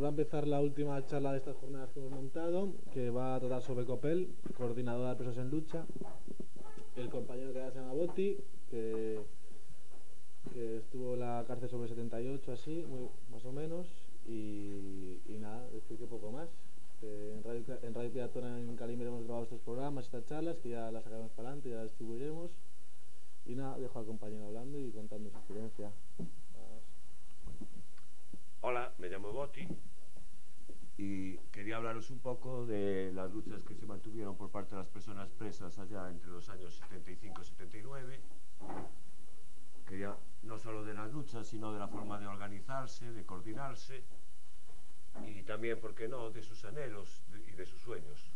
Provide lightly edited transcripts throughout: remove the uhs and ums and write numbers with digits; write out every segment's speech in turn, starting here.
va a empezar la última charla de estas jornadas que hemos montado, que va a tratar sobre COPEL, coordinadora de presos en lucha. El compañero que se llama Botti, que estuvo en la cárcel sobre 78, así, más o menos. Y nada, decir que poco más. En Radio Piratona en Calimero hemos grabado estos programas, estas charlas, que ya las sacaremos para adelante, ya las distribuiremos. Y nada, dejo al compañero hablando y contando su experiencia. Hola, me llamo Botti y quería hablaros un poco de las luchas que se mantuvieron por parte de las personas presas allá entre los años 75 y 79. Quería no solo de las luchas, sino de la forma de organizarse, de coordinarse y también, ¿por qué no?, de sus anhelos y de sus sueños.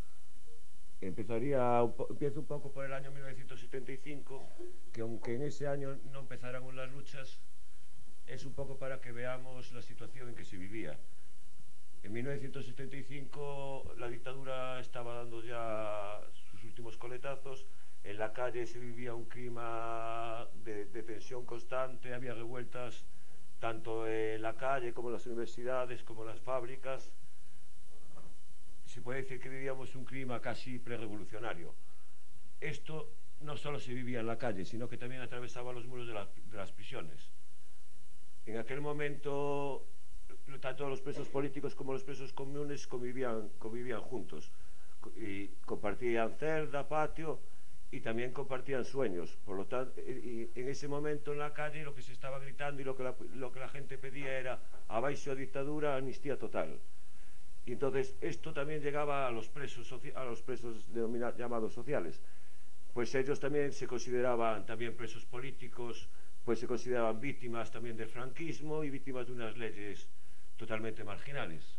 Empiezo un poco por el año 1975, que aunque en ese año no empezaran las luchas, es un poco para que veamos la situación en que se vivía. En 1975 la dictadura estaba dando ya sus últimos coletazos, en la calle se vivía un clima de tensión constante, había revueltas tanto en la calle como en las universidades, como en las fábricas. Se puede decir que vivíamos un clima casi prerevolucionario. Esto no solo se vivía en la calle, sino que también atravesaba los muros de las prisiones. En aquel momento, tanto los presos políticos como los presos comunes convivían juntos y compartían celda, patio y también compartían sueños. Por lo tanto, en ese momento en la calle lo que se estaba gritando y lo que la gente pedía era abaixo a dictadura, amnistía total. Y entonces esto también llegaba a los presos llamados sociales, pues ellos también se consideraban también presos políticos, pues se consideraban víctimas también del franquismo y víctimas de unas leyes totalmente marginales.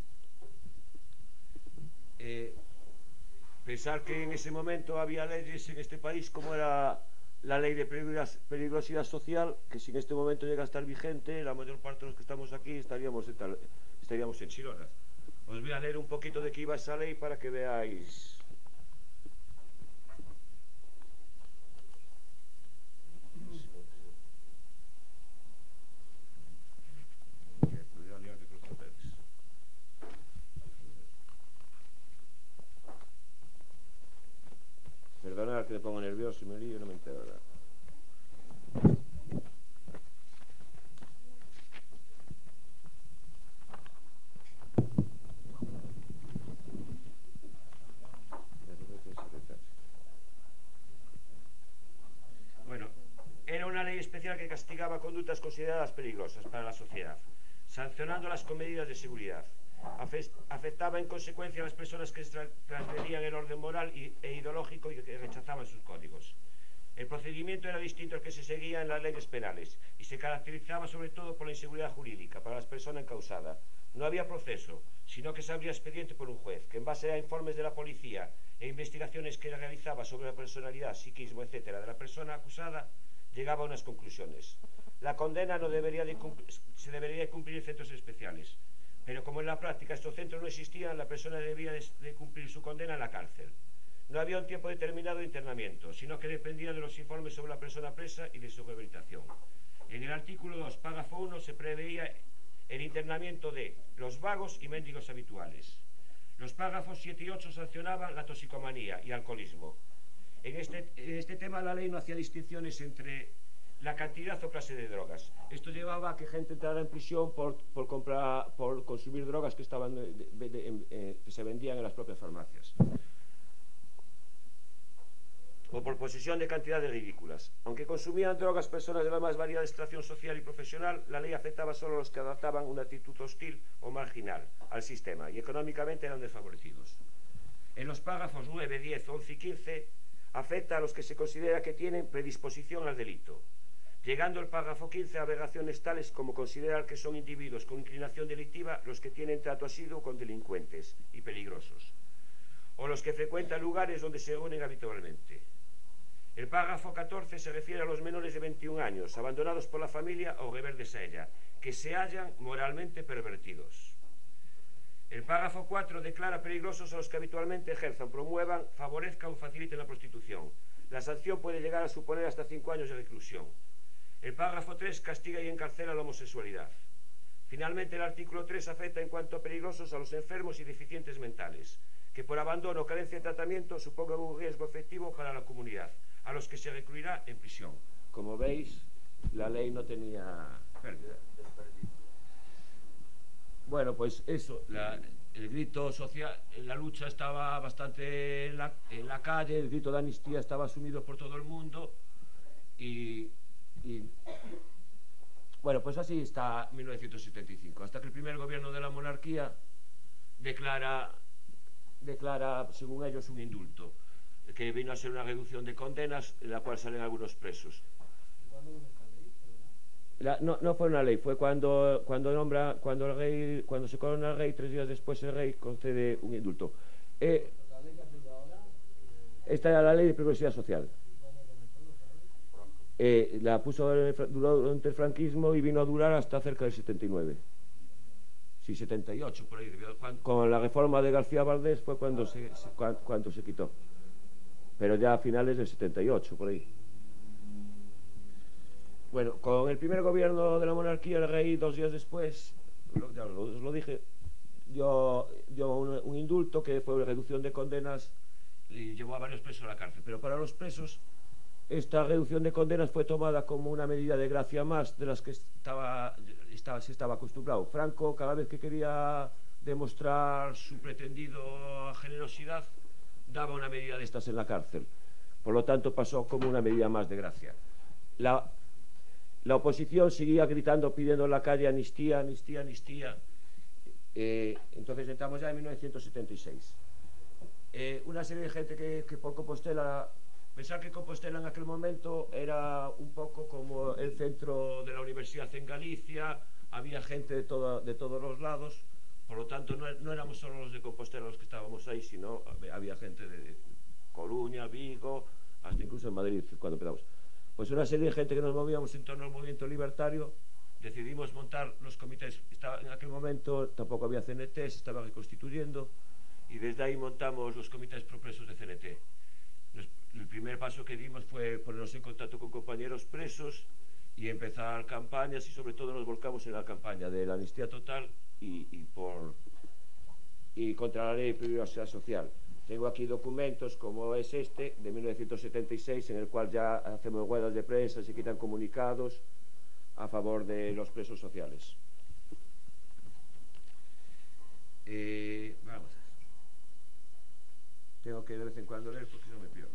Pensar que en ese momento había leyes en este país como era la ley de peligrosidad social, que si en este momento llega a estar vigente, la mayor parte de los que estamos aquí estaríamos en Chironas. Os voy a leer un poquito de qué iba esa ley para que veáis. Perdonad que me pongo nervioso y me lío y no me entero nada. Bueno, era una ley especial que castigaba conductas consideradas peligrosas para la sociedad, sancionándolas con medidas de seguridad. Afectaba en consecuencia a las personas que transgredían el orden moral e ideológico y que rechazaban sus códigos. El procedimiento era distinto al que se seguía en las leyes penales y se caracterizaba sobre todo por la inseguridad jurídica para las personas encausadas. No había proceso, sino que se abría expediente por un juez, que en base a informes de la policía e investigaciones que realizaba sobre la personalidad, psiquismo, etc. de la persona acusada, llegaba a unas conclusiones. La condena se debería cumplir en centros especiales, pero como en la práctica estos centros no existían, la persona debía de cumplir su condena en la cárcel. No había un tiempo determinado de internamiento, sino que dependía de los informes sobre la persona presa y de su rehabilitación. En el artículo 2, párrafo 1, se preveía el internamiento de los vagos y mendigos habituales. Los párrafos 7 y 8 sancionaban la toxicomanía y alcoholismo. En este tema la ley no hacía distinciones entre la cantidad o clase de drogas. Esto llevaba a que gente entrara en prisión por consumir drogas que se vendían en las propias farmacias, o por posesión de cantidades ridículas. Aunque consumían drogas personas de la más variada extracción social y profesional, la ley afectaba solo a los que adoptaban una actitud hostil o marginal al sistema y económicamente eran desfavorecidos. En los párrafos 9, 10, 11 y 15 afecta a los que se considera que tienen predisposición al delito, llegando el párrafo 15 a aberraciones tales como considerar que son individuos con inclinación delictiva los que tienen trato asiduo con delincuentes y peligrosos, o los que frecuentan lugares donde se reúnen habitualmente. El párrafo 14 se refiere a los menores de 21 años, abandonados por la familia o rebeldes a ella, que se hallan moralmente pervertidos. El párrafo 4 declara peligrosos a los que habitualmente ejerzan, promuevan, favorezcan o faciliten la prostitución. La sanción puede llegar a suponer hasta 5 años de reclusión. El párrafo 3 castiga y encarcela la homosexualidad. Finalmente, el artículo 3 afecta en cuanto a peligrosos a los enfermos y deficientes mentales, que por abandono o carencia de tratamiento supongan un riesgo efectivo para la comunidad, a los que se recluirá en prisión. Como veis, la ley no tenía pérdida. Bueno, pues eso, el grito social, la lucha estaba bastante en la calle, el grito de amnistía estaba asumido por todo el mundo y bueno, pues así está 1975, hasta que el primer gobierno de la monarquía declara, según ellos, un indulto, que vino a ser una reducción de condenas, en la cual salen algunos presos. No fue una ley, fue cuando se corona el rey, 3 días después el rey concede un indulto. Esta era la ley de progresividad social. La puso durante el franquismo y vino a durar hasta cerca del 79. Sí, 78, por ahí. Con la reforma de García Valdés fue cuando se quitó. Pero ya a finales del 78, por ahí. Bueno, con el primer gobierno de la monarquía, el rey, 2 días después, ya os lo dije, dio un indulto que fue una reducción de condenas y llevó a varios presos a la cárcel. Pero para los presos, esta reducción de condenas fue tomada como una medida de gracia más de las que se estaba acostumbrado. Franco, cada vez que quería demostrar su pretendido generosidad, daba una medida de estas en la cárcel. Por lo tanto, pasó como una medida más de gracia. La oposición seguía gritando, pidiendo en la calle amnistía, amnistía, amnistía. Entonces entramos ya en 1976. Una serie de gente que por Compostela, pensar que Compostela en aquel momento era un poco como el centro de la universidad en Galicia, había gente de todos los lados, por lo tanto no éramos solo los de Compostela los que estábamos ahí, sino había gente de Coruña, Vigo, hasta incluso en Madrid cuando empezamos. Pues una serie de gente que nos movíamos en torno al movimiento libertario, decidimos montar los comités. En aquel momento tampoco había CNT, se estaba reconstituyendo, y desde ahí montamos los comités propresos de CNT. El primer paso que dimos fue ponernos en contacto con compañeros presos y empezar campañas, y sobre todo nos volcamos en la campaña de la amnistía total y contra la ley de privacidad social. Tengo aquí documentos como es este, de 1976, en el cual ya hacemos ruedas de prensa, se quitan comunicados a favor de los presos sociales. Vamos. Tengo que de vez en cuando leer porque no me pierdo.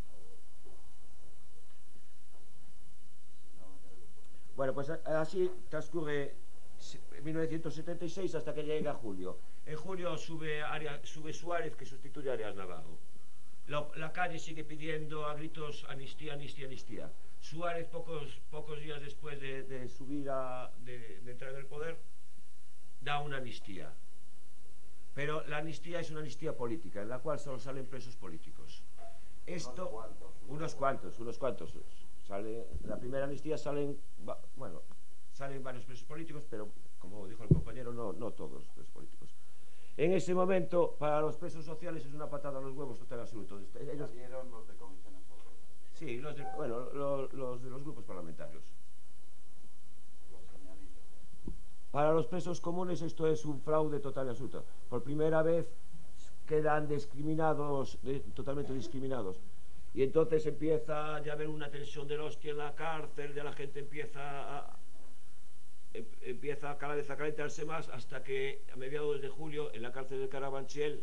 Bueno, pues así transcurre 1976 hasta que llega julio. En julio sube Suárez, que sustituye a Arias Navarro. La calle sigue pidiendo a gritos amnistía, amnistía, amnistía. Suárez, pocos días después de entrar en el poder, da una amnistía. Pero la amnistía es una amnistía política, en la cual solo salen presos políticos. Unos cuantos. La primera amnistía salen varios presos políticos, pero como dijo el compañero, no todos los presos políticos. En ese momento, para los presos sociales es una patada a los huevos total absoluto. Ellos salieron los de comisiones obreras. Sí, los de los grupos parlamentarios. Los señalitos. Para los presos comunes esto es un fraude total y absoluto. Por primera vez quedan totalmente discriminados. Y entonces empieza ya a haber una tensión del hostia en la cárcel, ya la gente empieza cada vez a calentarse más, hasta que a mediados de julio en la cárcel de Carabanchel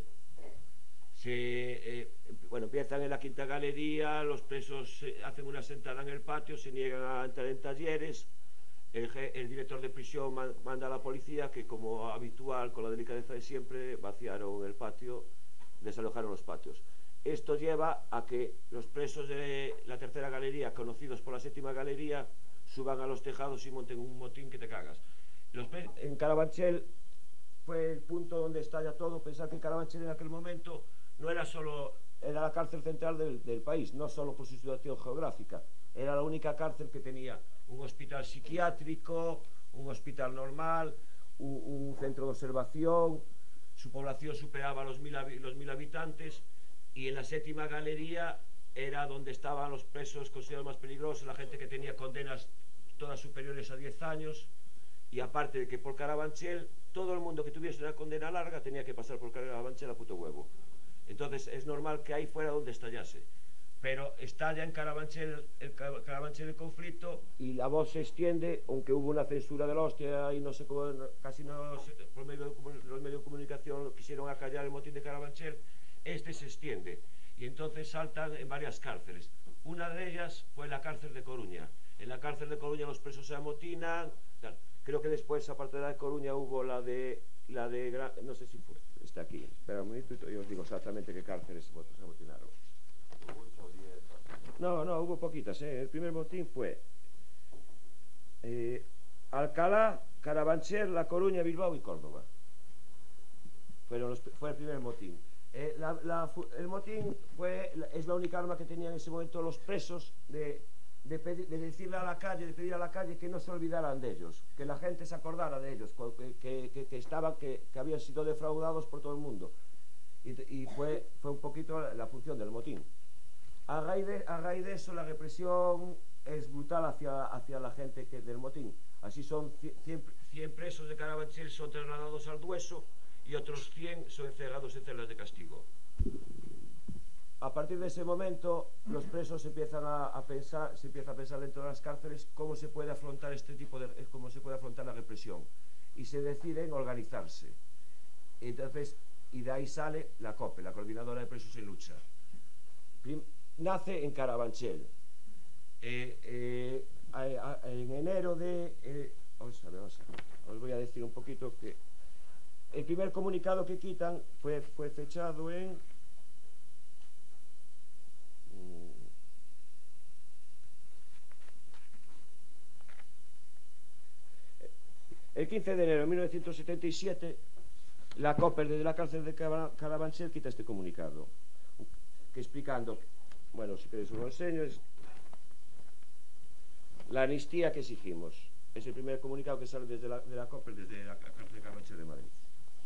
empiezan en la Quinta Galería, los presos hacen una sentada en el patio, se niegan a entrar en talleres, el director de prisión manda a la policía, que como habitual, con la delicadeza de siempre, vaciaron el patio, desalojaron los patios. Esto lleva a que los presos de la Tercera Galería, conocidos por la Séptima Galería, suban a los tejados y monten un motín que te cagas. En Carabanchel fue el punto donde estalla todo. Pensar que Carabanchel en aquel momento era la cárcel central del país, no solo por su situación geográfica, era la única cárcel que tenía un hospital psiquiátrico, un hospital normal, un centro de observación, su población superaba los 1000 habitantes, y en la Séptima Galería era donde estaban los presos considerados más peligrosos, la gente que tenía condenas todas superiores a 10 años, y aparte de que por Carabanchel, todo el mundo que tuviese una condena larga tenía que pasar por Carabanchel a puto huevo. Entonces es normal que ahí fuera donde estallase. Pero estalla en Carabanchel el conflicto y la voz se extiende, aunque hubo una censura de la hostia y no sé cómo, casi no, por medio de los medios de comunicación quisieron acallar el motín de Carabanchel, este se extiende y entonces saltan en varias cárceles. Una de ellas fue la cárcel de Coruña. En la cárcel de Coruña los presos se amotinan, tal. Creo que después, aparte de la de Coruña, hubo la de no sé si fue, está aquí, espera un minuto y os digo exactamente qué cárceles se amotinaron. No, hubo poquitas, ¿eh? El primer motín fue Alcalá, Carabanchel, La Coruña, Bilbao y Córdoba. Fue el primer motín. El motín es la única arma que tenían en ese momento los presos de decirle a la calle, de pedir a la calle que no se olvidaran de ellos, que la gente se acordara de ellos, que habían sido defraudados por todo el mundo. Y fue un poquito la función del motín. A raíz de eso la represión es brutal hacia la gente del motín. Así son 100 presos de Carabanchel son trasladados al Dueso y otros 100 son encerrados en celdas de castigo. A partir de ese momento los presos se empieza a pensar dentro de las cárceles cómo se puede afrontar cómo se puede afrontar la represión, y se deciden organizarse. Entonces, y de ahí sale la COPE, la Coordinadora de Presos en Lucha. Nace en Carabanchel. En enero de... os voy a decir un poquito que el primer comunicado que quitan fue fechado en... El 15 de enero de 1977, la COPE desde la cárcel de Carabanchel quita este comunicado, que explicando, bueno, si queréis os lo enseño, es la amnistía que exigimos. Es el primer comunicado que sale de la COPE desde la cárcel de Carabanchel de Madrid.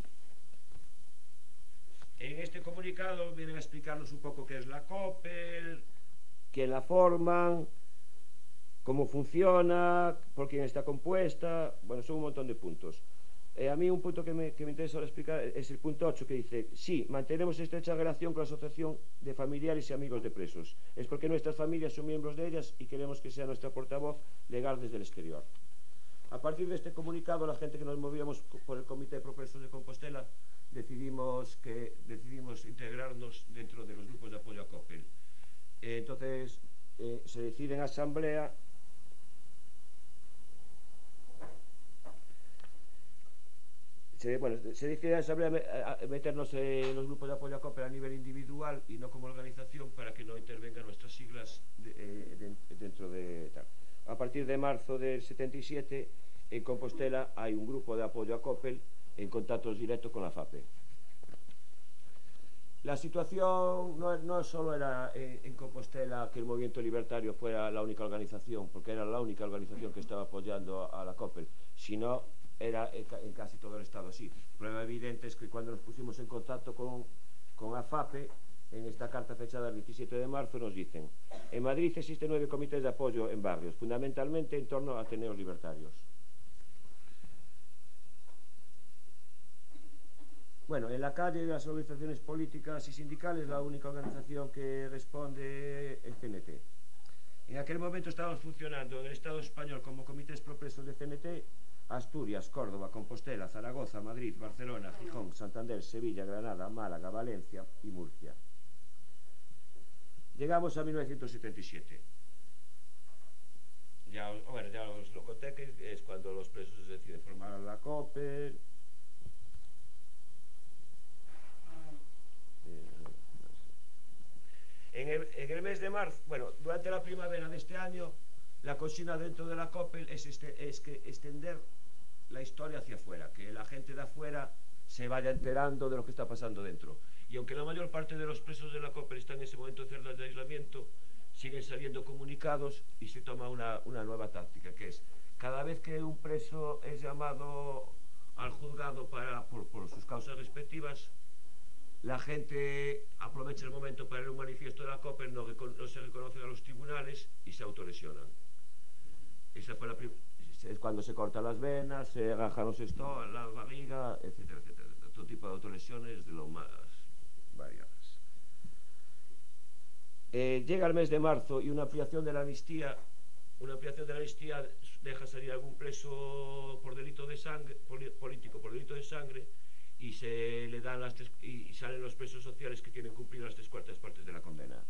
En este comunicado vienen a explicarnos un poco qué es la COPE, quién la forman, cómo funciona, por quién está compuesta. Bueno, son un montón de puntos. A mí un punto que me interesa ahora explicar es el punto 8, que dice: sí, mantenemos estrecha relación con la Asociación de Familiares y Amigos de Presos. Es porque nuestras familias son miembros de ellas y queremos que sea nuestra portavoz legal desde el exterior. A partir de este comunicado, la gente que nos movíamos por el Comité Pro Presos de Compostela decidimos integrarnos dentro de los grupos de apoyo a COPE. Entonces se decide en asamblea se decide en asamblea meternos en los grupos de apoyo a COPE a nivel individual y no como organización, para que no intervengan nuestras siglas dentro de tal. A partir de marzo del 77, en Compostela hay un grupo de apoyo a COPE en contactos directos con la FAPE. La situación no solo era en Compostela que el movimiento libertario fuera la única organización, porque era la única organización que estaba apoyando a la COPE, sino era en casi todo el estado así. Prueba evidente es que cuando nos pusimos en contacto con AFAPE, en esta carta fechada el 17 de marzo, nos dicen: en Madrid existen 9 comités de apoyo en barrios, fundamentalmente en torno a ateneos libertarios. Bueno, en la calle, las organizaciones políticas y sindicales, la única organización que responde es CNT. En aquel momento estábamos funcionando en el Estado español como comités propresos de CNT: Asturias, Córdoba, Compostela, Zaragoza, Madrid, Barcelona, Gijón, Santander, Sevilla, Granada, Málaga, Valencia y Murcia. Llegamos a 1977. Ya os lo conté, que es cuando los presos deciden formar la COPE. En el mes de marzo, durante la primavera de este año, la consigna dentro de la COPE es extender la historia hacia afuera, que la gente de afuera se vaya enterando de lo que está pasando dentro. Y aunque la mayor parte de los presos de la COPE están en ese momento en celdas de aislamiento, siguen saliendo comunicados y se toma una nueva táctica, que es: cada vez que un preso es llamado al juzgado por sus causas respectivas, la gente aprovecha el momento para leer un manifiesto de la COPE, no se reconocen a los tribunales y se autolesionan. Esa fue es cuando se cortan las venas, se agajan los estomas, la barriga, etcétera, etcétera. Todo tipo de autolesiones de lo más variadas. Llega el mes de marzo y una ampliación de la amnistía deja salir algún preso por delito de sangre, político por delito de sangre, y se le dan y salen los presos sociales que tienen cumplido las 3/4 partes de la condena.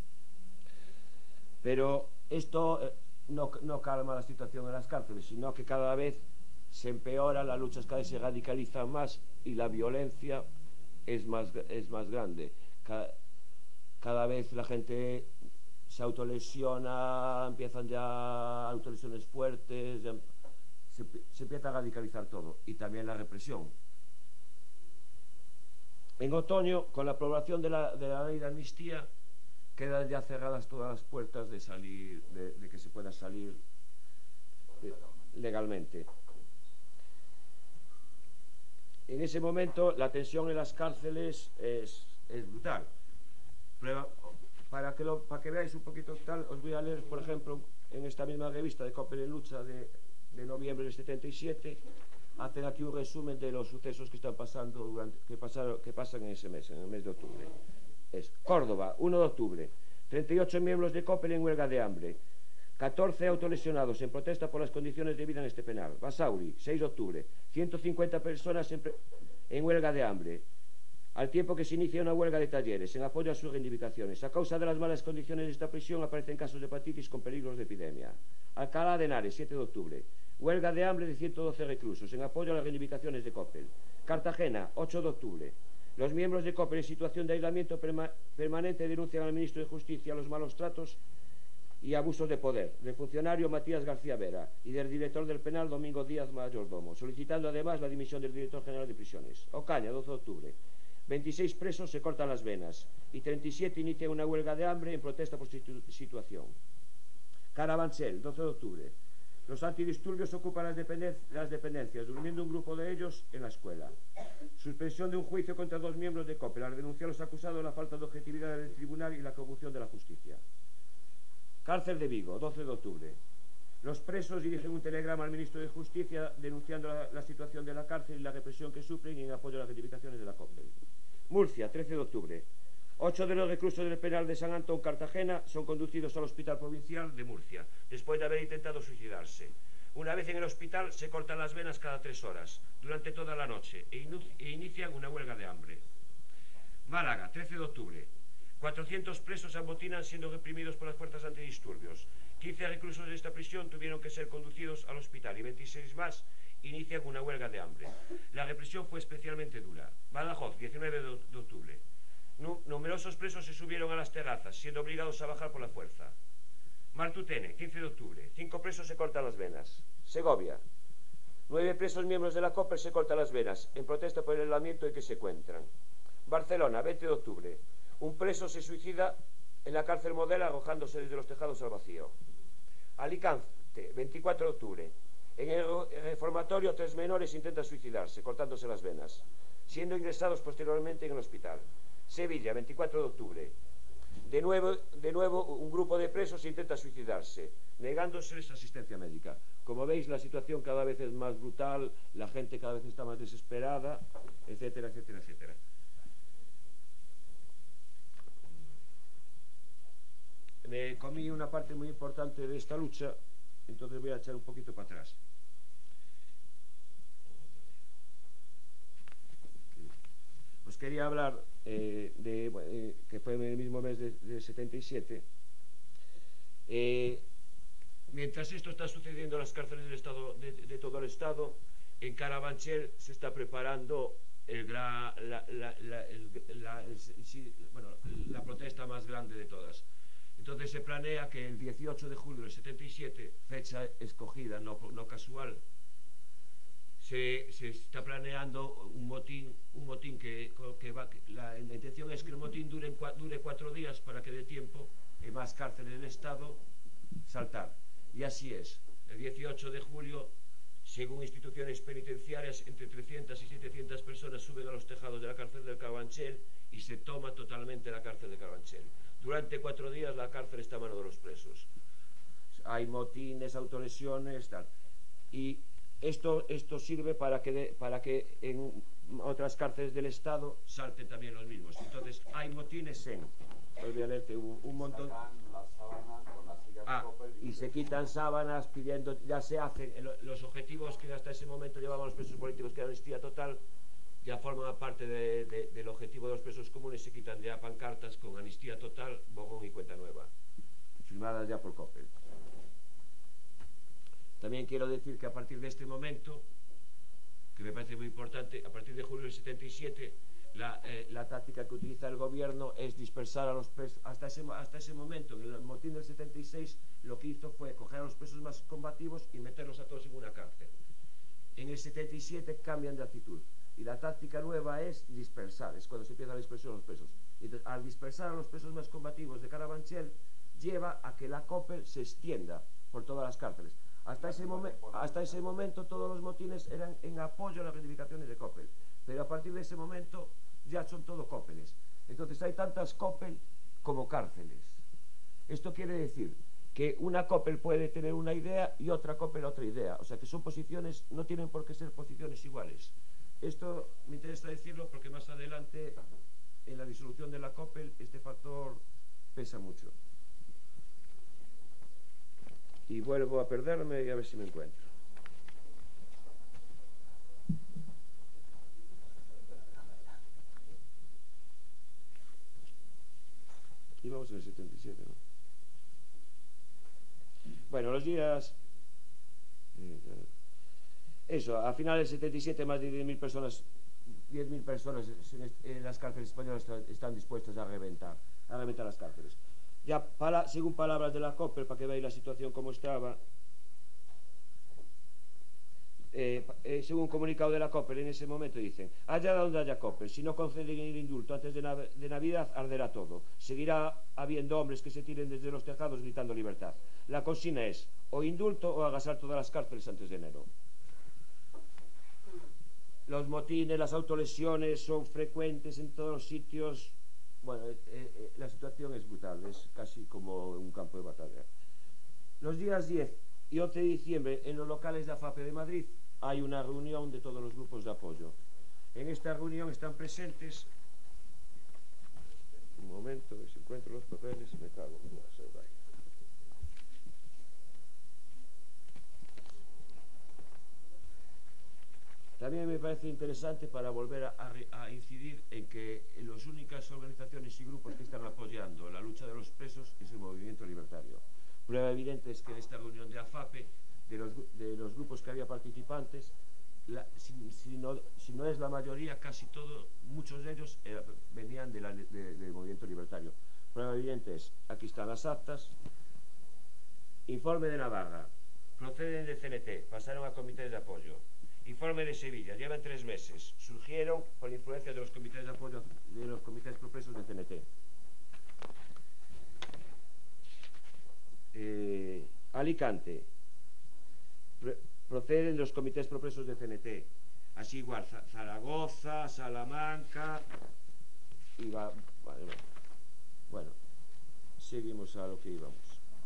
Pero esto no calma la situación en las cárceles, sino que cada vez se empeora, las luchas cada vez se radicalizan más y la violencia es más grande. Cada vez la gente se autolesiona, empiezan ya autolesiones fuertes, se empieza a radicalizar todo, y también la represión. En otoño, con la aprobación de la ley de amnistía, quedan ya cerradas todas las puertas de salir, de que se pueda salir legalmente. En ese momento la tensión en las cárceles es brutal. Para que veáis un poquito tal, os voy a leer, por ejemplo, en esta misma revista de Coppel en Lucha de noviembre del 77, hacen aquí un resumen de los sucesos que están pasando que pasan en ese mes, en el mes de octubre. Es Córdoba, 1 de octubre, 38 miembros de Coppel en huelga de hambre, 14 autolesionados en protesta por las condiciones de vida en este penal. Basauri, 6 de octubre, 150 personas en huelga de hambre, al tiempo que se inicia una huelga de talleres en apoyo a sus reivindicaciones. A causa de las malas condiciones de esta prisión aparecen casos de hepatitis con peligros de epidemia. Alcalá de Henares, 7 de octubre, huelga de hambre de 112 reclusos en apoyo a las reivindicaciones de Coppel. Cartagena, 8 de octubre, los miembros de Coppel en situación de aislamiento permanente denuncian al ministro de Justicia los malos tratos y abusos de poder del funcionario Matías García Vera y del director del penal Domingo Díaz Mayordomo, solicitando además la dimisión del director general de prisiones. Ocaña, 12 de octubre, 26 presos se cortan las venas y 37 inician una huelga de hambre en protesta por su situación. Carabanchel, 12 de octubre, los antidisturbios ocupan las dependencias, durmiendo un grupo de ellos en la escuela. Suspensión de un juicio contra 2 miembros de Coppel al denunciar a los acusados la falta de objetividad del tribunal y la corrupción de la justicia. Cárcel de Vigo, 12 de octubre. Los presos dirigen un telegrama al ministro de Justicia denunciando la situación de la cárcel y la represión que sufren y en apoyo a las reivindicaciones de la Coppel. Murcia, 13 de octubre. 8 de los reclusos del penal de San Antón, Cartagena, son conducidos al Hospital Provincial de Murcia, después de haber intentado suicidarse. Una vez en el hospital, se cortan las venas cada 3 horas, durante toda la noche, e inician una huelga de hambre. Málaga, 13 de octubre. 400 presos se amotinan siendo reprimidos por las fuerzas antidisturbios. 15 reclusos de esta prisión tuvieron que ser conducidos al hospital y 26 más inician una huelga de hambre. La represión fue especialmente dura. Badajoz, 19 de octubre. Numerosos presos se subieron a las terrazas, siendo obligados a bajar por la fuerza. Martutene, 15 de octubre. 5 presos se cortan las venas. Segovia. 9 presos miembros de la Coppel se cortan las venas, en protesta por el aislamiento en que se encuentran. Barcelona, 20 de octubre. Un preso se suicida en la cárcel Modelo arrojándose desde los tejados al vacío. Alicante, 24 de octubre. En el reformatorio 3 menores intentan suicidarse, cortándose las venas, siendo ingresados posteriormente en el hospital. Sevilla, 24 de octubre. De nuevo un grupo de presos intenta suicidarse, negándoseles asistencia médica. Como veis, la situación cada vez es más brutal, la gente cada vez está más desesperada, etcétera, etcétera, etcétera. Me comí una parte muy importante de esta lucha, entonces voy a echar un poquito para atrás. Os quería hablar que fue en el mismo mes de 77. Mientras esto está sucediendo en las cárceles del Estado, de todo el Estado, en Carabanchel se está preparando la protesta más grande de todas. Entonces se planea que el 18 de julio del 77, fecha escogida, no casual, se está planeando un motín que la intención es que el motín dure 4 días para que dé tiempo en más cárceles del Estado saltar. Y así es. El 18 de julio, según instituciones penitenciarias, entre 300 y 700 personas suben a los tejados de la cárcel del Carabanchel y se toma totalmente la cárcel de Carabanchel. Durante 4 días la cárcel está a mano de los presos. Hay motines, autolesiones, tal. Y esto sirve para que en otras cárceles del Estado salten también los mismos. Entonces hay motines en, obviamente, un montón. Sacan las sábanas con las sillas Coppel Y se quitan sábanas pidiendo, ya se hacen los objetivos que hasta ese momento llevaban los presos políticos, que era amnistía total, ya forman parte del objetivo de los presos comunes. Se quitan ya pancartas con amnistía total, borrón y cuenta nueva, firmadas ya por Coppel. También quiero decir que a partir de este momento, que me parece muy importante, a partir de julio del 77, la táctica que utiliza el gobierno es dispersar a los presos. Hasta ese momento, en el motín del 76, lo que hizo fue coger a los presos más combativos y meterlos a todos en una cárcel. En el 77 cambian de actitud y la táctica nueva es dispersar, es cuando se empieza la dispersión de los presos. Y entonces, al dispersar a los presos más combativos de Carabanchel, lleva a que la Coppel se extienda por todas las cárceles. Hasta ese momento todos los motines eran en apoyo a las reivindicaciones de Coppel, pero a partir de ese momento ya son todo Coppeles. Entonces hay tantas Coppel como cárceles. Esto quiere decir que una Coppel puede tener una idea y otra Coppel otra idea, o sea que son posiciones, no tienen por qué ser posiciones iguales. Esto me interesa decirlo porque más adelante en la disolución de la Coppel este factor pesa mucho. Y vuelvo a perderme y a ver si me encuentro. Y vamos en el 77, ¿no? Bueno, los días... Eso, a finales del 77 más de 10.000 personas en las cárceles españolas están dispuestas a reventar las cárceles. Ya según palabras de la Coppel, para que veáis la situación como estaba, según un comunicado de la Coppel en ese momento dicen: allá donde haya Coppel, si no conceden el indulto antes de Navidad, arderá todo. Seguirá habiendo hombres que se tiren desde los tejados gritando libertad. La consigna es o indulto o agasar todas las cárceles antes de enero. Los motines, las autolesiones son frecuentes en todos los sitios. Bueno, la situación es brutal, es casi como un campo de batalla. Los días 10 y 11 de diciembre, en los locales de AFAPE de Madrid, hay una reunión de todos los grupos de apoyo. En esta reunión están presentes... Un momento, si encuentro los papeles, me cago. También me parece interesante para volver a incidir en que las únicas organizaciones y grupos que están apoyando la lucha de los presos es el movimiento libertario. Prueba evidente es que en esta reunión de AFAPE, de los grupos que había participantes, si no es la mayoría, casi todos, muchos de ellos venían del movimiento libertario. Prueba evidente es, aquí están las actas. Informe de Navarra, proceden de CNT, pasaron a comités de apoyo. Informe de Sevilla, llevan 3 meses, surgieron por influencia de los comités de apoyo, de los comités propresos de CNT. Alicante, proceden de los comités propresos de CNT. Así igual, Zaragoza, Salamanca, y va, bueno, seguimos a lo que íbamos.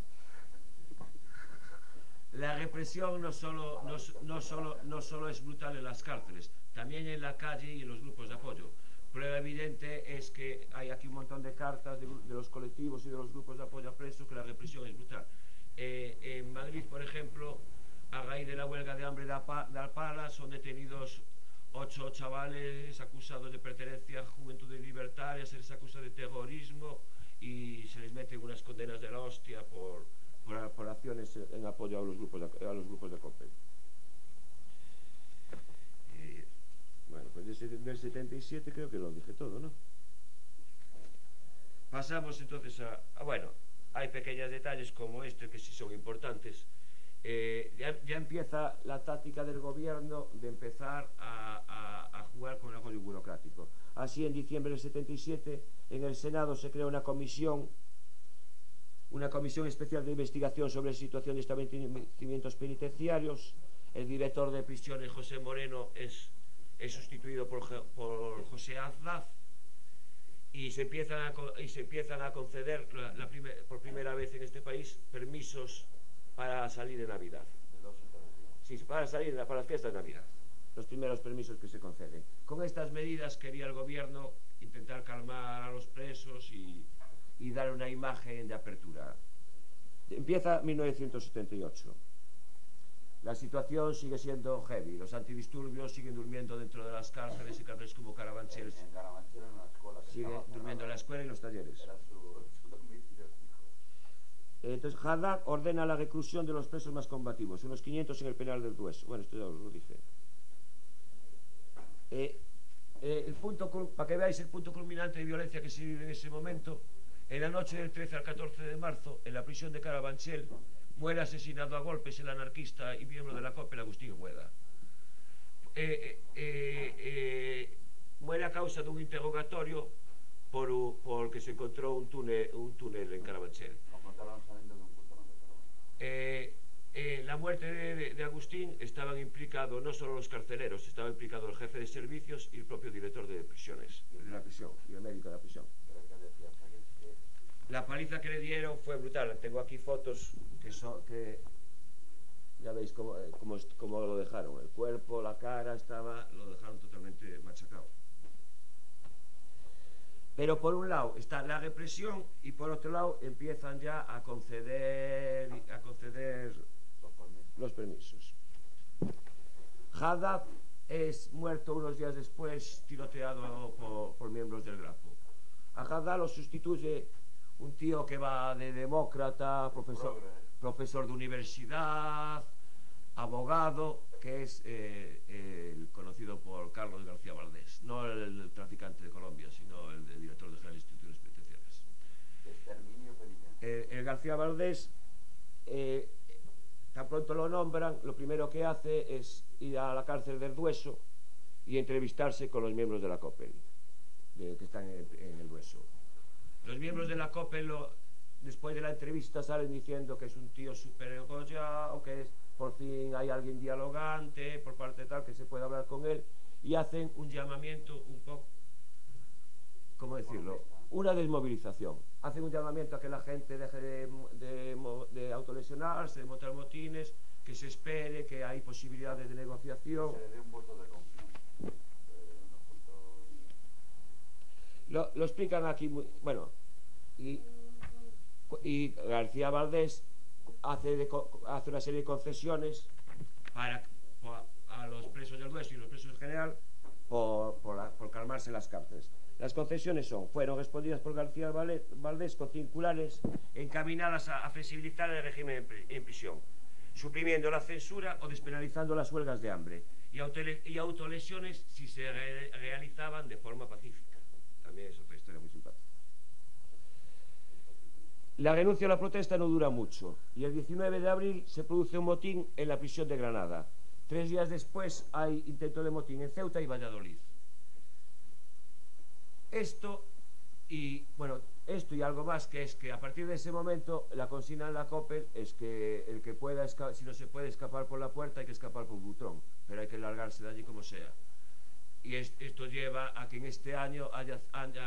La represión no solo es brutal en las cárceles, también en la calle y en los grupos de apoyo. Prueba evidente es que hay aquí un montón de cartas de los colectivos y de los grupos de apoyo a presos que la represión es brutal. En Madrid, por ejemplo, a raíz de la huelga de hambre de Alpala, son detenidos 8 chavales acusados de pertenencia a Juventudes Libertarias, se les acusa de terrorismo y se les meten unas condenas de la hostia por acciones en apoyo a los grupos de Coppel. Bueno, pues del 77 creo que lo dije todo, ¿no? Pasamos entonces bueno, hay pequeños detalles como este que sí son importantes. Ya empieza la táctica del gobierno de empezar a jugar con el rollo burocrático. Así, en diciembre del 77, en el Senado se crea una comisión especial de investigación sobre la situación de establecimientos penitenciarios. El director de prisiones, José Moreno, es sustituido por José Aznar, y se empiezan a conceder por primera vez en este país permisos para salir de Navidad. Sí, para salir para las fiestas de Navidad. Los primeros permisos que se conceden. Con estas medidas quería el gobierno intentar calmar a los presos y dar una imagen de apertura. Empieza 1978. La situación sigue siendo heavy. Los antidisturbios siguen durmiendo dentro de las cárceles y cárceles como Carabanchel. En Carabanchel, en una escuela. Siguen durmiendo en la escuela y en los talleres. Era su domicilio fijo. Entonces Haddad ordena la reclusión de los presos más combativos, unos 500 en el penal del Dueso. Bueno, esto ya os lo dije. El punto, para que veáis el punto culminante de violencia que se vive en ese momento, en la noche del 13 al 14 de marzo, en la prisión de Carabanchel, muere asesinado a golpes el anarquista y miembro de la COPEL Agustín Hueda. Muere a causa de un interrogatorio porque se encontró un túnel en Carabanchel. La muerte de Agustín estaban implicados no solo los carceleros, estaba implicado el jefe de servicios y el propio director de prisiones, de la prisión, y el médico de la prisión. La paliza que le dieron fue brutal. Tengo aquí fotos que ya veis cómo lo dejaron. El cuerpo, la cara, lo dejaron totalmente machacado. Pero por un lado está la represión y por otro lado empiezan ya a conceder los permisos. Haddad es muerto unos días después, tiroteado por miembros del Grapo. A Haddad lo sustituye un tío que va de demócrata, profesor de universidad, abogado, que es el conocido por Carlos García Valdés, no el traficante de Colombia, sino el director de las instituciones penitenciarias. El García Valdés, tan pronto lo nombran, lo primero que hace es ir a la cárcel del Dueso y entrevistarse con los miembros de la COPEL, que están en el Dueso. Los miembros de la COPEL, después de la entrevista, salen diciendo que es un tío súper egollado, que por fin hay alguien dialogante por parte de tal, que se puede hablar con él, y hacen un llamamiento un poco, ¿cómo decirlo? Una desmovilización. Hacen un llamamiento a que la gente deje de autolesionarse, de montar motines, que se espere, que hay posibilidades de negociación. Se le dé un voto de confianza. Lo explican aquí bueno, y García Valdés hace una serie de concesiones a los presos del Dueso y los presos en general por calmarse las cárceles. Las concesiones fueron respondidas por García Valdés con circulares encaminadas a flexibilizar el régimen en prisión, suprimiendo la censura o despenalizando las huelgas de hambre y autolesiones si se realizaban de forma pacífica. También es otra historia muy simpática. La renuncia a la protesta no dura mucho y el 19 de abril se produce un motín en la prisión de Granada. 3 días después hay intento de motín en Ceuta y Valladolid. Esto y algo más, que es que a partir de ese momento la consigna en la COPEL es que el que pueda, si no se puede escapar por la puerta, hay que escapar por Butrón, pero hay que largarse de allí como sea. Y esto lleva a que en este año haya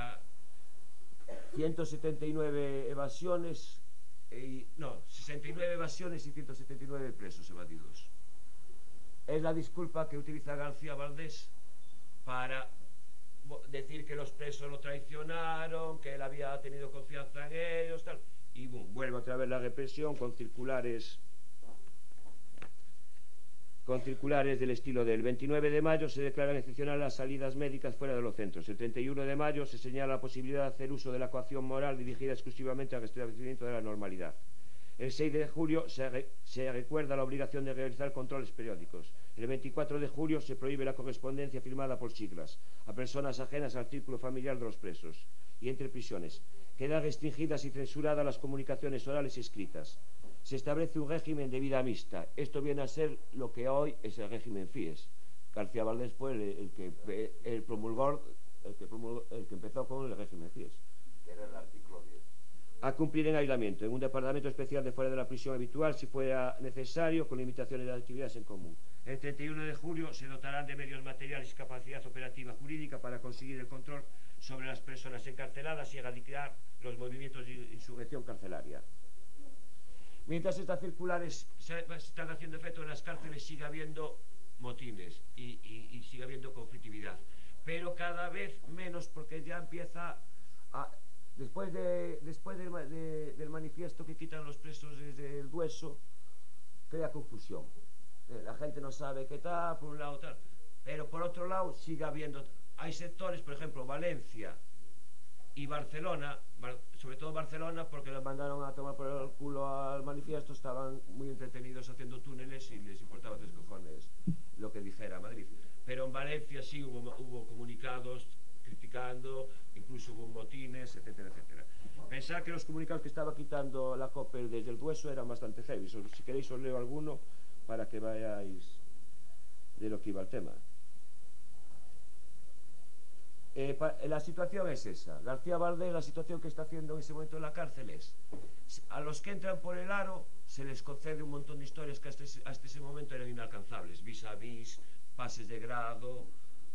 179 evasiones, 69 evasiones y 179 presos evadidos. Es la disculpa que utiliza García Valdés para decir que los presos lo traicionaron, que él había tenido confianza en ellos, tal. Y vuelve otra vez la represión con circulares del estilo del 29 de mayo se declaran excepcionales las salidas médicas fuera de los centros. El 31 de mayo se señala la posibilidad de hacer uso de la coacción moral dirigida exclusivamente al restablecimiento de la normalidad. El 6 de julio se recuerda la obligación de realizar controles periódicos. El 24 de julio se prohíbe la correspondencia firmada por siglas a personas ajenas al círculo familiar de los presos y entre prisiones. Quedan restringidas y censuradas las comunicaciones orales y escritas. Se establece un régimen de vida mixta. Esto viene a ser lo que hoy es el régimen FIES. García Valdés fue el que empezó con el régimen FIES. Que era el artículo 10. A cumplir en aislamiento, en un departamento especial de fuera de la prisión habitual, si fuera necesario, con limitaciones de actividades en común. El 31 de julio se dotarán de medios materiales y capacidad operativa jurídica para conseguir el control sobre las personas encarceladas y erradicar los movimientos de insurrección carcelaria. Mientras estas circulares se están haciendo efecto, en las cárceles sigue habiendo motines y sigue habiendo conflictividad, pero cada vez menos, porque ya empieza a, después del manifiesto que quitan los presos desde el Dueso, crea confusión. La gente no sabe qué tal, por un lado tal, pero por otro lado sigue habiendo, hay sectores, por ejemplo Valencia y Barcelona, sobre todo Barcelona, porque les mandaron a tomar por el culo al manifiesto, estaban muy entretenidos haciendo túneles y les importaba tres cojones lo que dijera Madrid. Pero en Valencia sí hubo comunicados criticando, incluso hubo motines, etcétera, etcétera. Pensad que los comunicados que estaba quitando la COPEL desde el Dueso eran bastante heavy. Si queréis os leo alguno para que veáis de lo que iba el tema. La situación es esa. García Valdés, la situación que está haciendo en ese momento en la cárcel es, a los que entran por el aro se les concede un montón de historias que hasta ese momento eran inalcanzables, vis a vis, pases de grado,